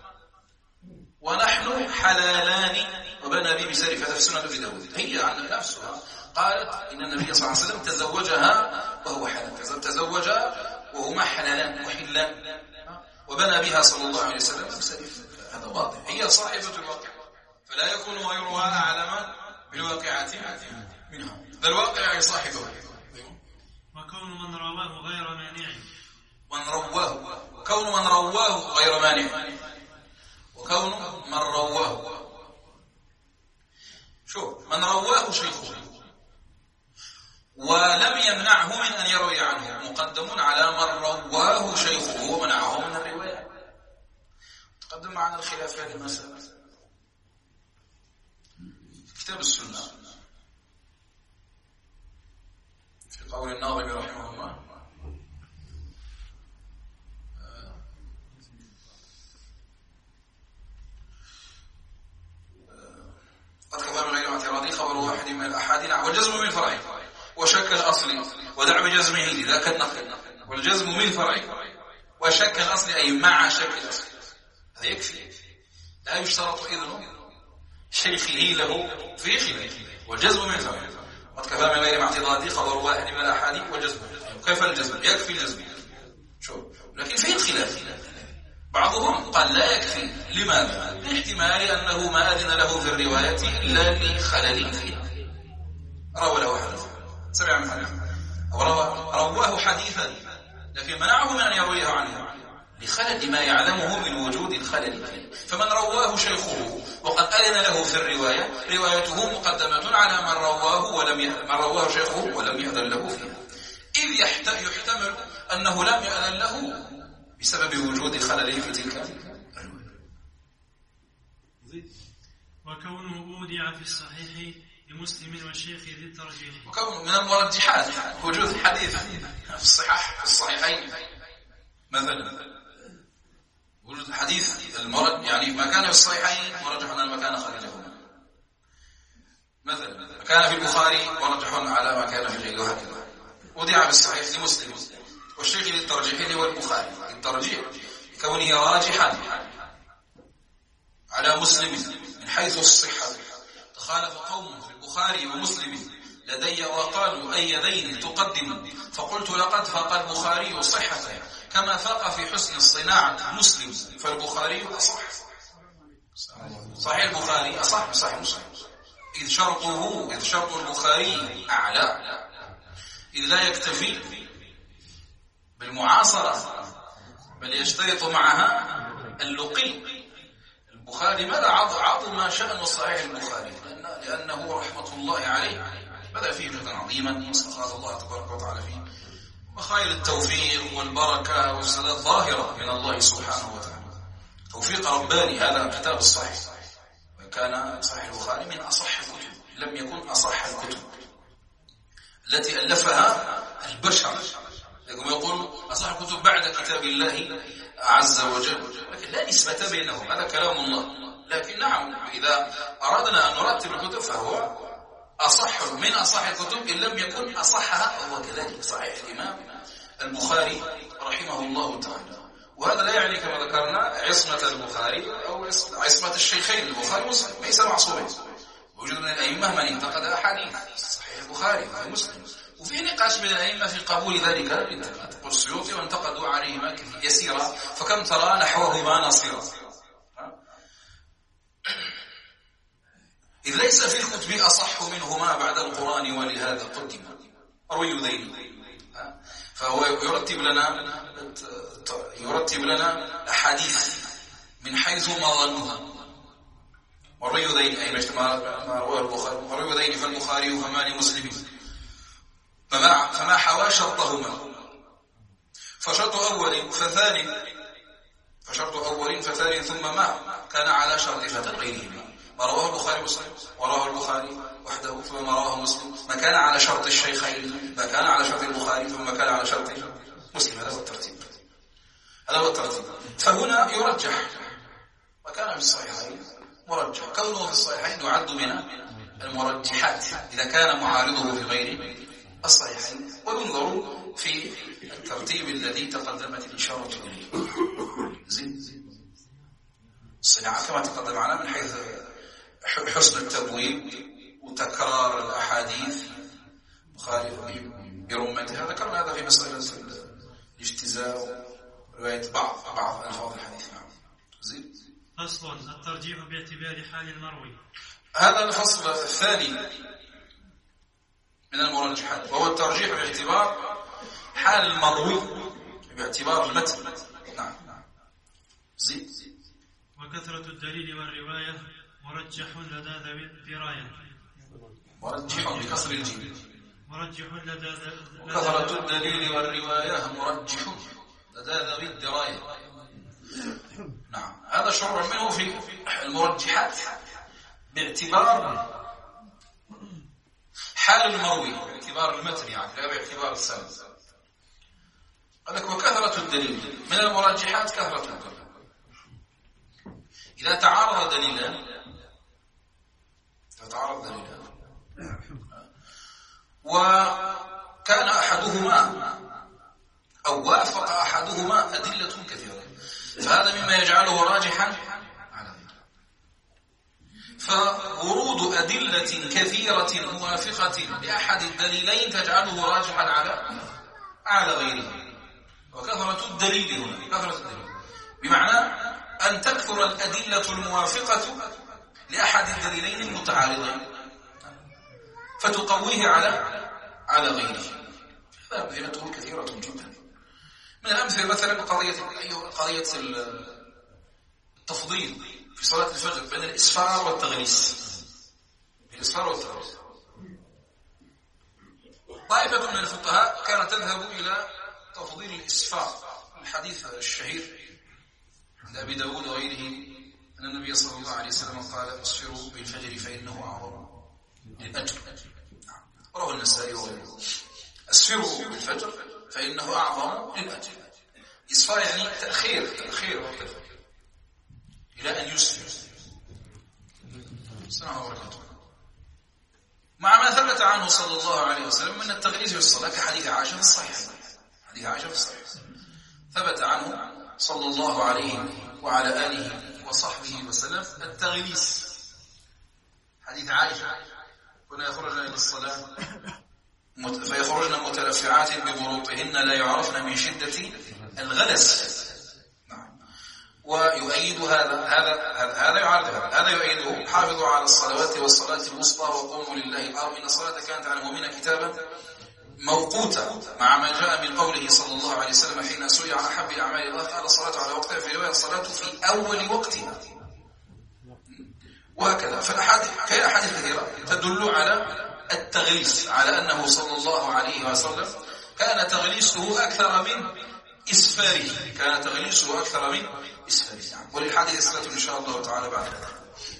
ونحن حلالان وبنى بي بسرف، هذا في سنن أبي داود. هي عن نفسها قالت إن النبي صلى الله عليه وسلم تزوجها وهو حلال، تزوج وهما حلالان محلان وبنى بها صلى الله عليه وسلم بسرف، هذا واضح، هي صاحبة الواقع، فلا يكون غيرها أعلم بالواقعات منها، ذا الواقع صاحبه. وكون من رواه غير مانع، كون من رواه غير مانع، وكون من رواه، شوف، من رواه شيخه ولم يمنعه من أن يروي عنه مقدم على من رواه شيخه ومنعه من الرواية. تقدم معنا الخلاف في هذه المسألة في كتاب السنة في قول الناظم رحمه الله: قد كفى من غير اعتراض خبر واحد من الأحاد والجزم من فرعه وشك الأصل ودع بجزمه لذاك النقل، والجزم من فرعه وشك الأصل أي مع شك الأصل، هذا يكفي، لا يشترط إذن شيخه له في خلاف، والجزم من فرعه. قد كفى من غير اعتراض خبر واحد من الأحاد والجزم، كيف الجزم؟ يكفي الجزم، شوف، لكن فيه الخلاف، بعضهم قال لا يكفي، لماذا؟ لاحتمال أنه ما أذن له في الرواية إلا لخلل فيه، روى له حديث سمع من حديث أو رواه حديثا لكن منعه من أن يرويه عنه لخلل ما يعلمه من وجود الخلل فيه. فمن رواه شيخه وقد أذن له في الرواية روايته مقدمة على من رواه شيخه ولم يأذن له فيها، إذ يحتمل أنه لم يأذن له بسبب وجود خلل في تلك الرواية. وكونه أودع في الصحيح لمسلم والشيخ ذي الترجيح، وكونه من المرجحات وجود الحديث في الصحيحين، مثلا وجود الحديث المرد، يعني ما كان في الصحيحين مرجح على ما كان خارجهما، مثلا كان في البخاري مرجح على ما كان في غيره، وهكذا. أودع في الصحيح لمسلم والشيخ ذي الترجيح هو البخاري، الترجيح كونه راجحا على مسلم من حيث الصحة، تخالف قوم في البخاري ومسلم لدي وقالوا أي يدين تقدم، فقلت لقد فاق البخاري صحة كما فاق في حسن الصناعة مسلم، فالبخاري أصح. صحيح البخاري أصح من صحيح مسلم، إذ شرط البخاري أعلى، إذ لا يكتفي بالمعاصرة بل يشترط معها اللقي. البخاري ماذا عظم شأن صحيح البخاري لأنه رحمة الله عليه بدأ فيه جهدا عظيما، استغفر الله تبارك وتعالى فيه، وخير التوفيق والبركة والسداد ظاهرة من الله سبحانه وتعالى، توفيق رباني. هذا كتاب الصحيح، وكان صحيح البخاري من أصح الكتب، لم يكن أصح الكتب التي ألفها البشر. يقول أصح الكتب بعد كتاب الله عز وجل، لكن لا نسبة بينهم، هذا كلام الله. لكن نعم، إذا أردنا أن نرتب الكتب فهو أصح من أصح الكتب، إن لم يكن أصحها فهو كذلك صحيح الإمام البخاري رحمه الله تعالى. وهذا لا يعني كما ذكرنا عصمة البخاري أو عصمة الشيخين البخاري ومسلم، ليس معصومين. وجود من الأئمة من انتقد أحاديث صحيح البخاري ومسلم، وفي نقاش بين الأئمة في قبول ذلك. تقول السيوطي وانتقدوا عليهما يسيرا فكم ترى نحوهما نصيرا. إذ ليس في الكتب أصح منهما بعد القرآن، ولهذا قدم روي ذيل. فهو يرتب لنا أحاديث من حيث مظنها. وروي ذيل أي ما رواه البخاري، وروي ذيل فالبخاري فما لمسلم فما حوى شرطهما، فشرط أول فثاني ثم ما كان على شرط غيرهما. ما رواه البخاري مسلم، ورواه البخاري وحده، ثم ما رواه مسلم، ما كان على شرط الشيخين، ما كان على شرط البخاري ثم كان على شرط مسلم. هذا هو الترتيب. فهنا يرجح، وكان في الصحيحين مرجح، كونه في الصحيحين يعد من المرجحات إذا كان معارضه في غير الصحيحين، وينظر في الترتيب الذي تقدمت الإشارة إليه. الصناعة كما تقدم معنا من حيث حسن التبويب وتكرار الأحاديث برمتها، ذكرنا هذا في مسألة الاجتزاء ورواية بعض ألفاظ الحديث. زين. فصل الترجيح باعتبار حال المروي. هذا الفصل الثاني من المرجحات، وهو الترجيح باعتبار حال المروي باعتبار المتن. نعم. زين. وكثرة الدليل والرواية مرجح لدى ذوي الدراية. مرجح بكسر الجيم. مرجح لدى كثرة الدليل والرواية مرجح لدى ذوي الدراية. نعم. هذا شعور منه في المرجحات باعتبار حال المروي، باعتبار المتن يعني، لا باعتبار السند. قال لك وكثرة الدليل من المرجحات كثرة الدليل. إذا تعارض دليلان وكان أحدهما أو وافق أحدهما أدلة كثيرة، فهذا مما يجعله راجحا على ذلك. فورود أدلة كثيرة موافقة لأحد الدليلين تجعله راجحا على غيره. وكثرة الدليل هنا كثرة الدليل بمعنى أن تكثر الأدلة الموافقة لأحد الدليلين المتعارضين فتقويه على غيره. أمثلته كثيرة جدا. من الأمثلة مثلا قضية التفضيل في صلاة الفجر بين الإسفار والتغليس. طائفة من الفقهاء كانت تذهب إلى تفضيل الإسفار. الحديث الشهير عند أبي داود وغيره أن النبي صلى الله عليه وسلم قال اسفروا بالفجر فإنه أعظم للأجر. رواه النسائي وغيره. اسفروا بالفجر فإنه أعظم للأجر. إسفار يعني تأخير وقت الفجر إلى أن يسفر. السلام عليكم. مع ما ثبت عنه صلى الله عليه وسلم من التغليظ في الصلاة كحديث عائشة في الصحيح. ثبت عنه صلى الله عليه وعلى آله وصحبه وسلم التغليظ. حديث عائشة هنا يخرجن إلى الصلاة فيخرجن متلفعات بمروطهن لا يعرفن من شدة الغلس. نعم. ويؤيد هذا يعارض هذا يؤيده حافظوا على الصلوات والصلاة الوسطى وقوموا لله إن الصلاة كانت على المؤمنين كتابا موقوتا، مع ما جاء من قوله صلى الله عليه وسلم حين سئل عن أحب أعمال الله قال الصلاة على وقتها، في رواية الصلاة في أول وقتها. وهكذا فالأحاديث كأحاديث كثيرة تدل على التغليس، على أنه صلى الله عليه وسلم كان تغليسه أكثر من إسفاره، وللحديث صلة إن شاء الله تعالى بعد ذلك.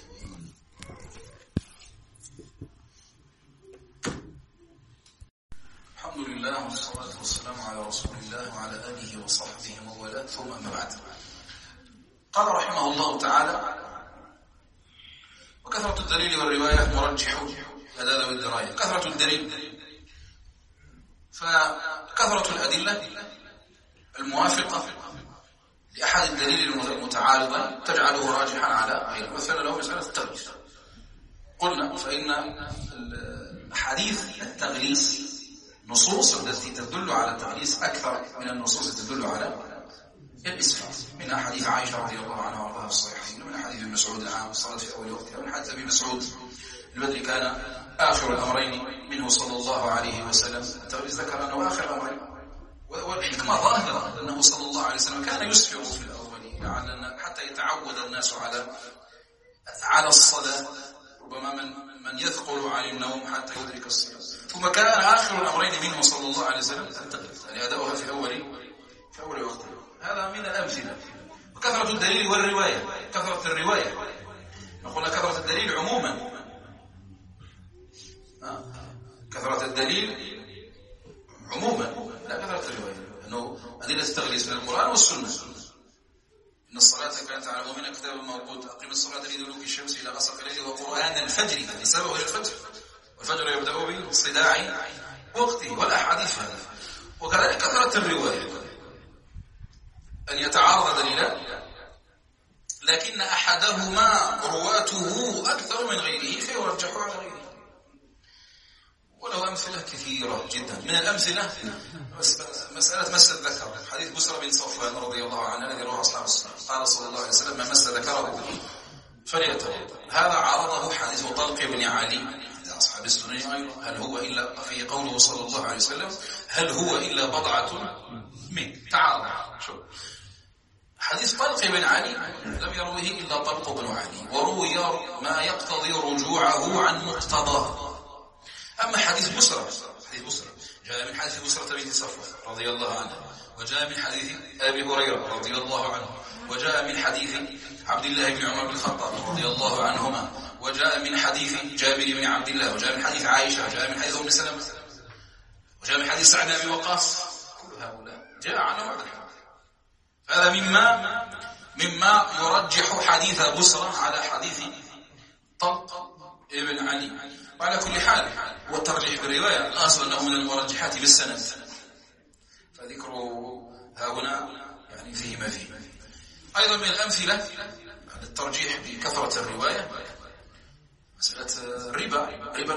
الحمد لله والصلاة والسلام على رسول الله وعلى آله وصحبه ومن ثم أما بعد. قال رحمه الله تعالى: وكثرة الدليل والرواية مرجح هذا والدراية. كثرة الدليل، فكثرة الأدلة الموافقة لأحد الدليل المتعارضة تجعله راجحا على غيره. مثلا له مسألة التغليس، قلنا فإن حديث التغليس نصوص التي تدل على التغليس أكثر من النصوص التي تدل على الإسفاف. من حديث عائشة رضي الله عنها وارضاها في الصحيحين، ومن حديث ابن مسعود عن الصلاة في أول وقتها، ومن حديث أبي مسعود الذي كان آخر الأمرين منه صلى الله عليه وسلم التغليس، ذكر أنه آخر الأمرين. والحكمة ظاهرة أنه صلى الله عليه وسلم كان يسفر في الأول حتى يتعود الناس على الصلاة، ربما من يثقل عن النوم حتى يدرك الصلاة. ثم كان آخر الأمرين منه صلى الله عليه وسلم التغليس، يعني أداؤها في أول وقت. هذا من الأمثلة. وكثرة الدليل والرواية، كثرة الرواية، نقول كثرة الدليل عموما، كثرة الدليل عموما لا كثرة الرواية، أنه أدلة التغليس من القرآن والسنة. إن الصلاة كانت على المؤمنين كتابا موقوتا، أقم الصلاة لدلوك الشمس إلى غسق الليل وقرآن الفجر، يعني سببه الفجر، والفجر يبدأ بصداع وقته، والأحاديث هذا. وكذلك كثرة الرواية، أن يتعارض دليلان لكن أحدهما رواته أكثر من غيره فيرجح على غيره. وله أمثلة كثيرة جدا. من الأمثلة مسألة مس الذكر، حديث بسرى بن صفوان رضي الله عنه الذي رواه أصحاب السنة، قال صلى الله عليه وسلم: من مس ذكره فليتوضأ. هذا عارضه حديث طلق بن علي أصحاب السنة أيضا، هل هو إلا في قوله صلى الله عليه وسلم هل هو إلا بضعة منك. تعارض. شوف حديث طلق بن علي لم يروه إلا طلق بن علي، وروي ما يقتضي رجوعه عن مقتضاه. أما حديث بسرى جاء من حديث بسرة بنت صفوان رضي الله عنها، وجاء من حديث أبي هريرة رضي الله عنه، وجاء من حديث عبد الله بن عمر بن الخطاب رضي الله عنهما، وجاء من حديث جابر بن عبد الله، وجاء من حديث عائشة، وجاء من حديث أم سلمة، وجاء من حديث سعد بن أبي وقاص. كل هؤلاء جاء عنه بعد الحديث. هذا مما يرجح حديث بسرى على حديث طلق ابن علي. وعلى كل حال هو الترجيح بالرواية، الأصل أنه من المرجحات بالسند، فذكره هنا يعني فيه ما فيه. أيضا من الأمثلة للترجيح بكثرة الرواية مسألة ربا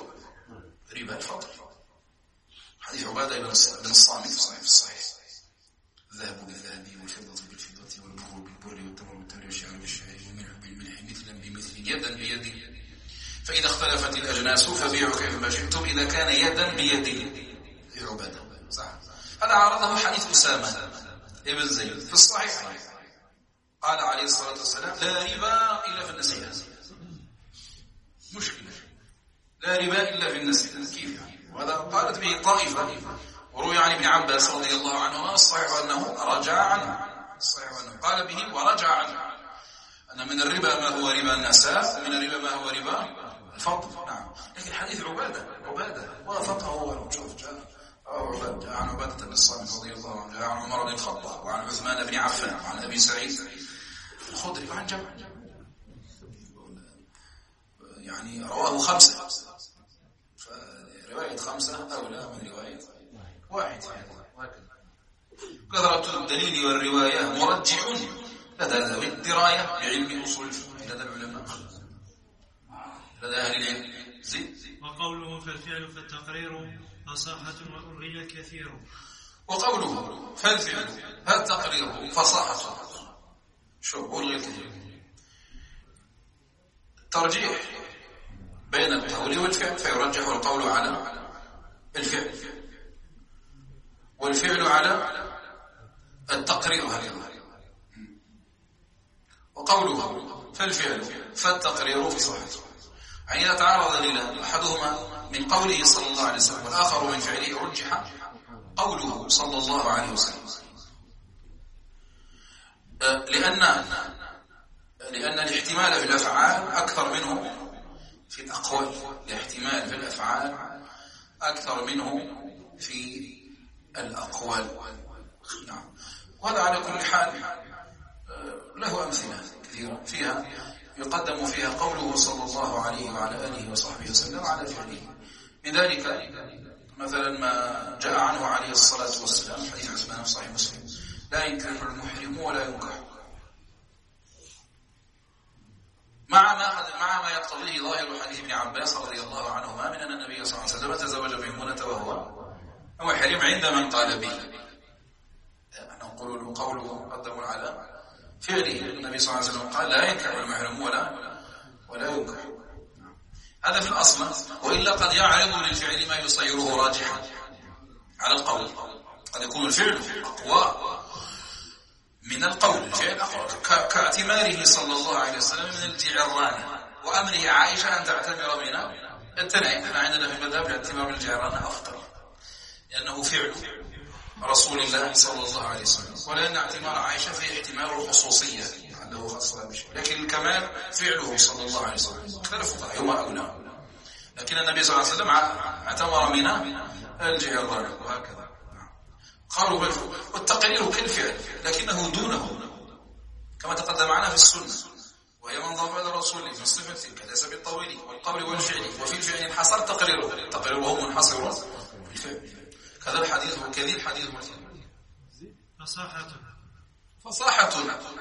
الفضل. حديث عبادة بن الصامت في الصحيح: الذهب بالذهب والفضة بالفضة والبر بالبر والتمر بالتمر والشعير بالشعير والملح بالملح مثلا بمثل يدا بيد، فإذا اختلفت الأجناس فبيعوا كيفما شئتم إذا كان يدا بيد. عبادة صح. هذا عارضه حديث أسامة ابن زيد في الصحيح، قال عليه الصلاة والسلام: لا ربا إلا في النسيئة. مشكلة، لا ربا إلا في النسيئة. كيف يعني؟ وهذا قالت به طائفة، وروي عن ابن عباس رضي الله عنهما الصحيح أنه رجع عنه، الصحيح أنه قال به ورجع عنه، أن من الربا ما هو ربا النساء، ومن الربا ما هو ربا الفضل. نعم. لكن حديث عبادة وافقه. شوف جاء عن عبادة بن الصامت رضي الله عنه، جاء عن عمر بن الخطاب، وعن عثمان بن عفان، وعن أبي سعيد الخدري، وعن جمع، يعني رواه 5، فرواية 5 أولى من رواية واحد. كثرة الدليل والرواية مرجح لدى ذوي الدراية بعلم أصول الفقه، لدى العلماء، لدى أهل العلم وقوله فالفعل فالتقرير فصاحة وألغي كثير. وقوله فالفعل فالتقرير فصاحة شو ألغي كثير. ترجيح بين القول والفعل، فيرجح القول على الفعل والفعل على التقرير هكذا. وقوله فالفعل فالتقرير فصاحته، يعني إذا تعارض دليلان أحدهما من قوله صلى الله عليه وسلم والآخر من فعله رجح قوله صلى الله عليه وسلم، لأن الاحتمال في الأفعال أكثر منه في الأقوال. الاحتمال في الأفعال أكثر منه في الأقوال. نعم. وهذا على كل حال له أمثلة كثيرة فيها يقدم فيها قوله صلى الله عليه وعلى آله وصحبه وسلم على فعله. من ذلك مثلا ما جاء عنه عليه الصلاة والسلام حديث عثمان في صحيح مسلم: لا ينكح المحرم ولا ينكح، مع ما يقتضيه ظاهر حديث ابن عباس رضي الله عنهما من أن النبي صلى الله عليه وسلم تزوج ميمونة وهو محرم عند من قال به. نقول قوله قدم على فعله. النبي صلى الله عليه وسلم قال: لا ينكح المحرم ولا ينكح. هذا في الأصل، وإلا قد يعرض للفعل ما يصيره راجحا على القول. قد يكون الفعل أقوى من القول. الفعل كاعتماره صلى الله عليه وسلم من الجعرانة وأمره عائشة أن تعتمر من التنعيم. احنا عندنا في المذهب الاعتمار بالجعرانة أفضل، لأنه فعل رسول الله صلى الله عليه وسلم، ولأن اعتمار عائشة فيه اعتمار الخصوصية عنده خاصة بشيء، لكن الكمال فعله صلى الله عليه وسلم. اختلفوا يوم أولى، لكن النبي صلى الله عليه وسلم اعتمر من الجعرانة وهكذا. قالوا والتقرير كالفعل لكنه دونه، كما تقدم معنا في السنة، وهي من ضم على الرسول في الصفة تلك ليس بالطويل والقول والفعل، وفي الفعل انحصر تقريره وهو منحصر في الفعل. كذا الحديث وكذي الحديث فصاحة.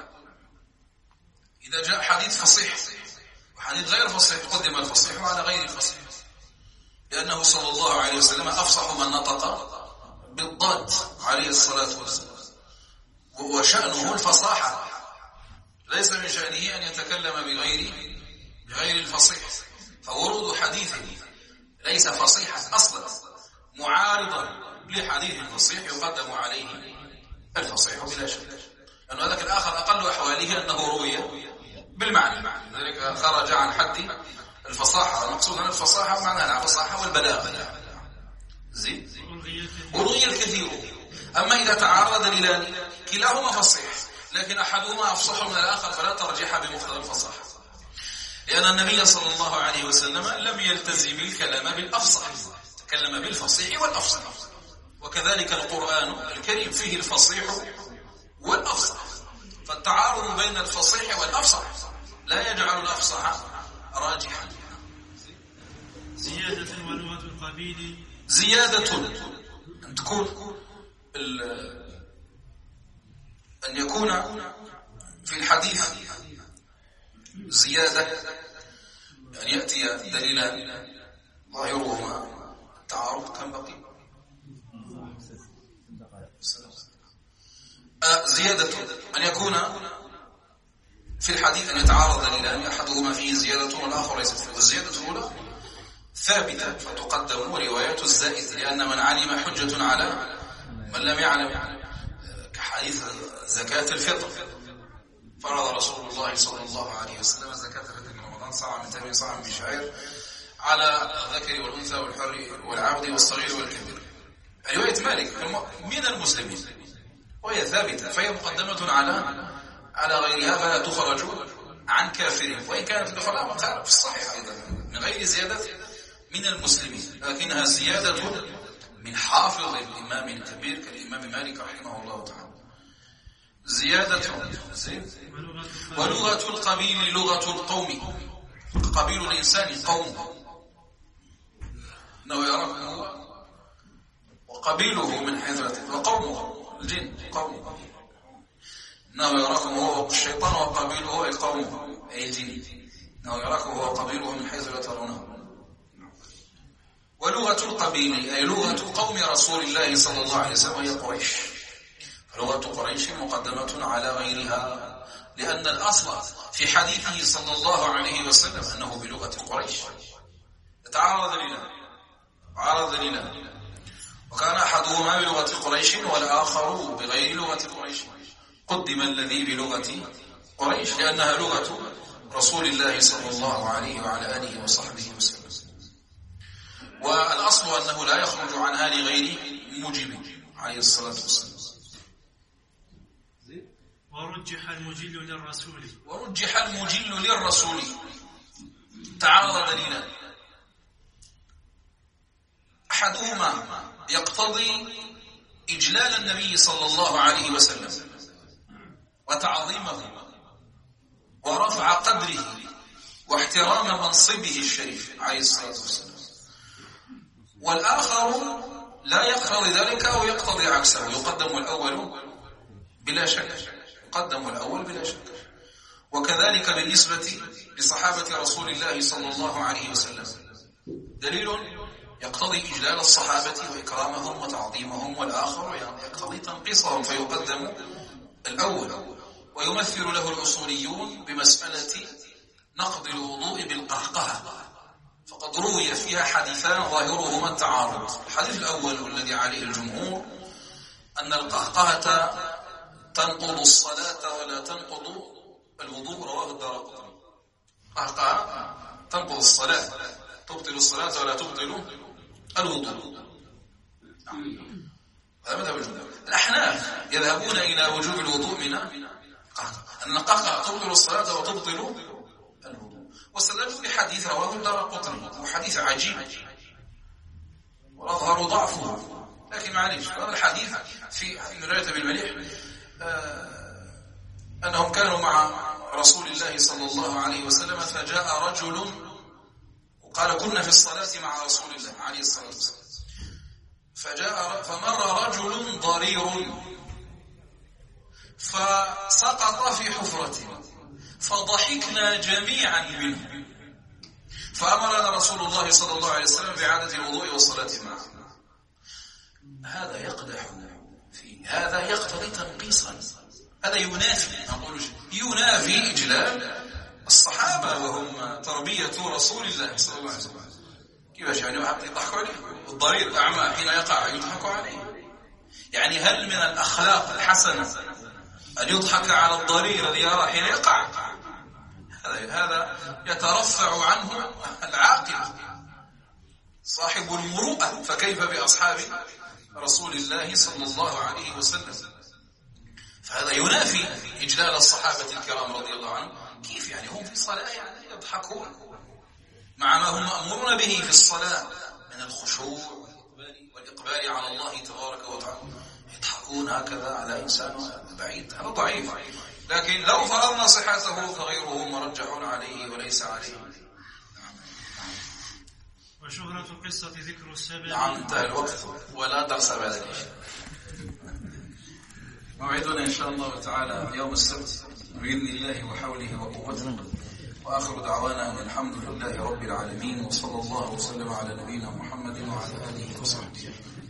إذا جاء حديث فصيح وحديث غير فصيح قدم الفصيح على غير الفصيح، لأنه صلى الله عليه وسلم أفصح من نطق بالضاد عليه الصلاة والسلام، وشأنه الفصاحة، ليس من شأنه أن يتكلم بغير الفصيح. فورود حديثه ليس فصيحا أصلا معارضا لحديث الفصيح يقدم عليه الفصيح بلا شك، لأن هذاك الآخر أقل أحواله أنه روي بالمعنى، لذلك خرج عن حد الفصاحة. المقصود أن الفصاحة معناها الفصاحة والبلاغة. وروي الكثير. أما إذا تعارض دليلان كلاهما فصيح لكن أحدهما أفصح من الآخر فلا ترجح بمقتضى الفصاحة، لأن النبي صلى الله عليه وسلم لم يلتزم الكلام بالأفصح، تكلم بالفصيح والأفصح. وكذلك القرآن الكريم فيه الفصيح والأفصح، فالتعارض بين الفصيح والأفصح لا يجعل الأفصح راجحا. زيادة ولغة القبيل. زيادة أن تكون أن يكون في الحديث زيادة، أن يأتي دليلان ظاهرهما التعارض. كم بقي؟ زيادة أن يكون في الحديث أن يتعارض دليلان أحدهما فيه زيادة والآخر ليست فيه. والزيادة الأولى ثابتة فتقدم رواية الزائد، لأن من علم حجة على من لم يعلم، كحديث زكاة الفطر. فرض رسول الله صلى الله عليه وسلم زكاة الفطر من رمضان صاع من تمر صاع من شعير على الذكر والأنثى والحر والعبد والصغير والكبير. رواية مالك من المسلمين وهي ثابتة، فهي مقدمة على غيرها، فلا تخرج عن كافر، وإن كانت الأخرى مقارب في الصحيح أيضا من غير زيادة من المسلمين، لكنها زيادة من حافظ الإمام الكبير كالإمام مالك رحمه الله تعالى. زيادة ولغة القبيل لغة القوم. قبيل الإنسان قوم، إنه يراكم وقبيله من حيث وقومه الجن قومه، إنه يراكم هو الشيطان وقبيله القوم أي الجن، إنه يراكم هو قبيله من حيث لا ترونه. ولغة القبيل أي لغة قوم رسول الله صلى الله عليه وسلم هي قريش. لغة قريش مقدمة على غيرها، لأن الأصل في حديثه صلى الله عليه وسلم أنه بلغة قريش. تعارض لنا وكان أحدهما بلغة قريش والآخر بغير لغة قريش. قدم الذي بلغة قريش لأنها لغة رسول الله صلى الله عليه وعلى آله وصحبه وسلم، والأصل أنه لا يخرج عنها لغير موجب عليه الصلاة والسلام. ورجح المجل للرسول تعارض دليلا. أحدهما يقتضي إجلال النبي صلى الله عليه وسلم وتعظيمه ورفع قدره واحترام منصبه الشريف عليه الصلاة والسلام، والآخر لا يقتضي ذلك أو يقتضي عكسه. يقدم الأول بلا شك، وكذلك بالنسبة لصحابة رسول الله صلى الله عليه وسلم دليل يقتضي إجلال الصحابة وإكرامهم وتعظيمهم، والآخر يقتضي تنقيصهم فيقدم الأول. ويمثل له الأصوليون بمسألة نقض الوضوء بالقهقهة، فقد روي فيها حديثان ظاهرهما التعارض. الحديث الأول والذي عليه الجمهور أن القهقهة تنقض الصلاة ولا تنقض الوضوء، رواه الدارقطني. قهقهة تنقض الصلاة، تبطل الصلاة ولا تبطل الوضوء. هذا مذهب الجمهور. الأحناف يذهبون إلى وجوب الوضوء من أن القهقهة تبطل الصلاة وتبطل الوضوء، واستدلوا بحديث رواه الدارقطني وحديث عجيب وأظهر ضعفه، لكن معليش هذا الحديث في رواية بالمليح أنهم كانوا مع رسول الله صلى الله عليه وسلم فجاء رجل وقال كنا في الصلاة مع رسول الله عليه الصلاة والسلام، فمر رجل ضرير فسقط في حفرة فضحكنا جميعا منه، فأمرنا رسول الله صلى الله عليه وسلم بإعادة الوضوء والصلاة معه. هذا يقدح في هذا، يقتضي تنقيصا، هذا ينافي إجلال الصحابة وهم تربية رسول الله صلى الله عليه وسلم. كيف يعني يضحكوا عليه؟ الضرير الأعمى حين يقع يضحكوا عليه. يعني هل من الأخلاق الحسنة أن يضحك على الضرير الذي يرى حين يقع؟ هذا يترفع عنه العاقل صاحب المروءة، فكيف بأصحاب رسول الله صلى الله عليه وسلم؟ فهذا ينافي إجلال الصحابة الكرام رضي الله عنهم. كيف يعني هم في الصلاة يعني يضحكون مع ما هم مأمورون به في الصلاة من الخشوع والإقبال على الله تبارك وتعالى، يضحكون هكذا على إنسان بعيد؟ هذا ضعيف. لكن لو فرضنا صحته فغيره مرجح عليه وليس عليه. وشهرة قصة ذكر السبب. نعم، انتهى الوقت ولا درس بعد العشاء. موعدنا إن شاء الله تعالى يوم السبت بإذن الله وحوله وقوته. وآخر دعوانا أن الحمد لله رب العالمين، وصلى الله وسلم على نبينا محمد وعلى آله وصحبه.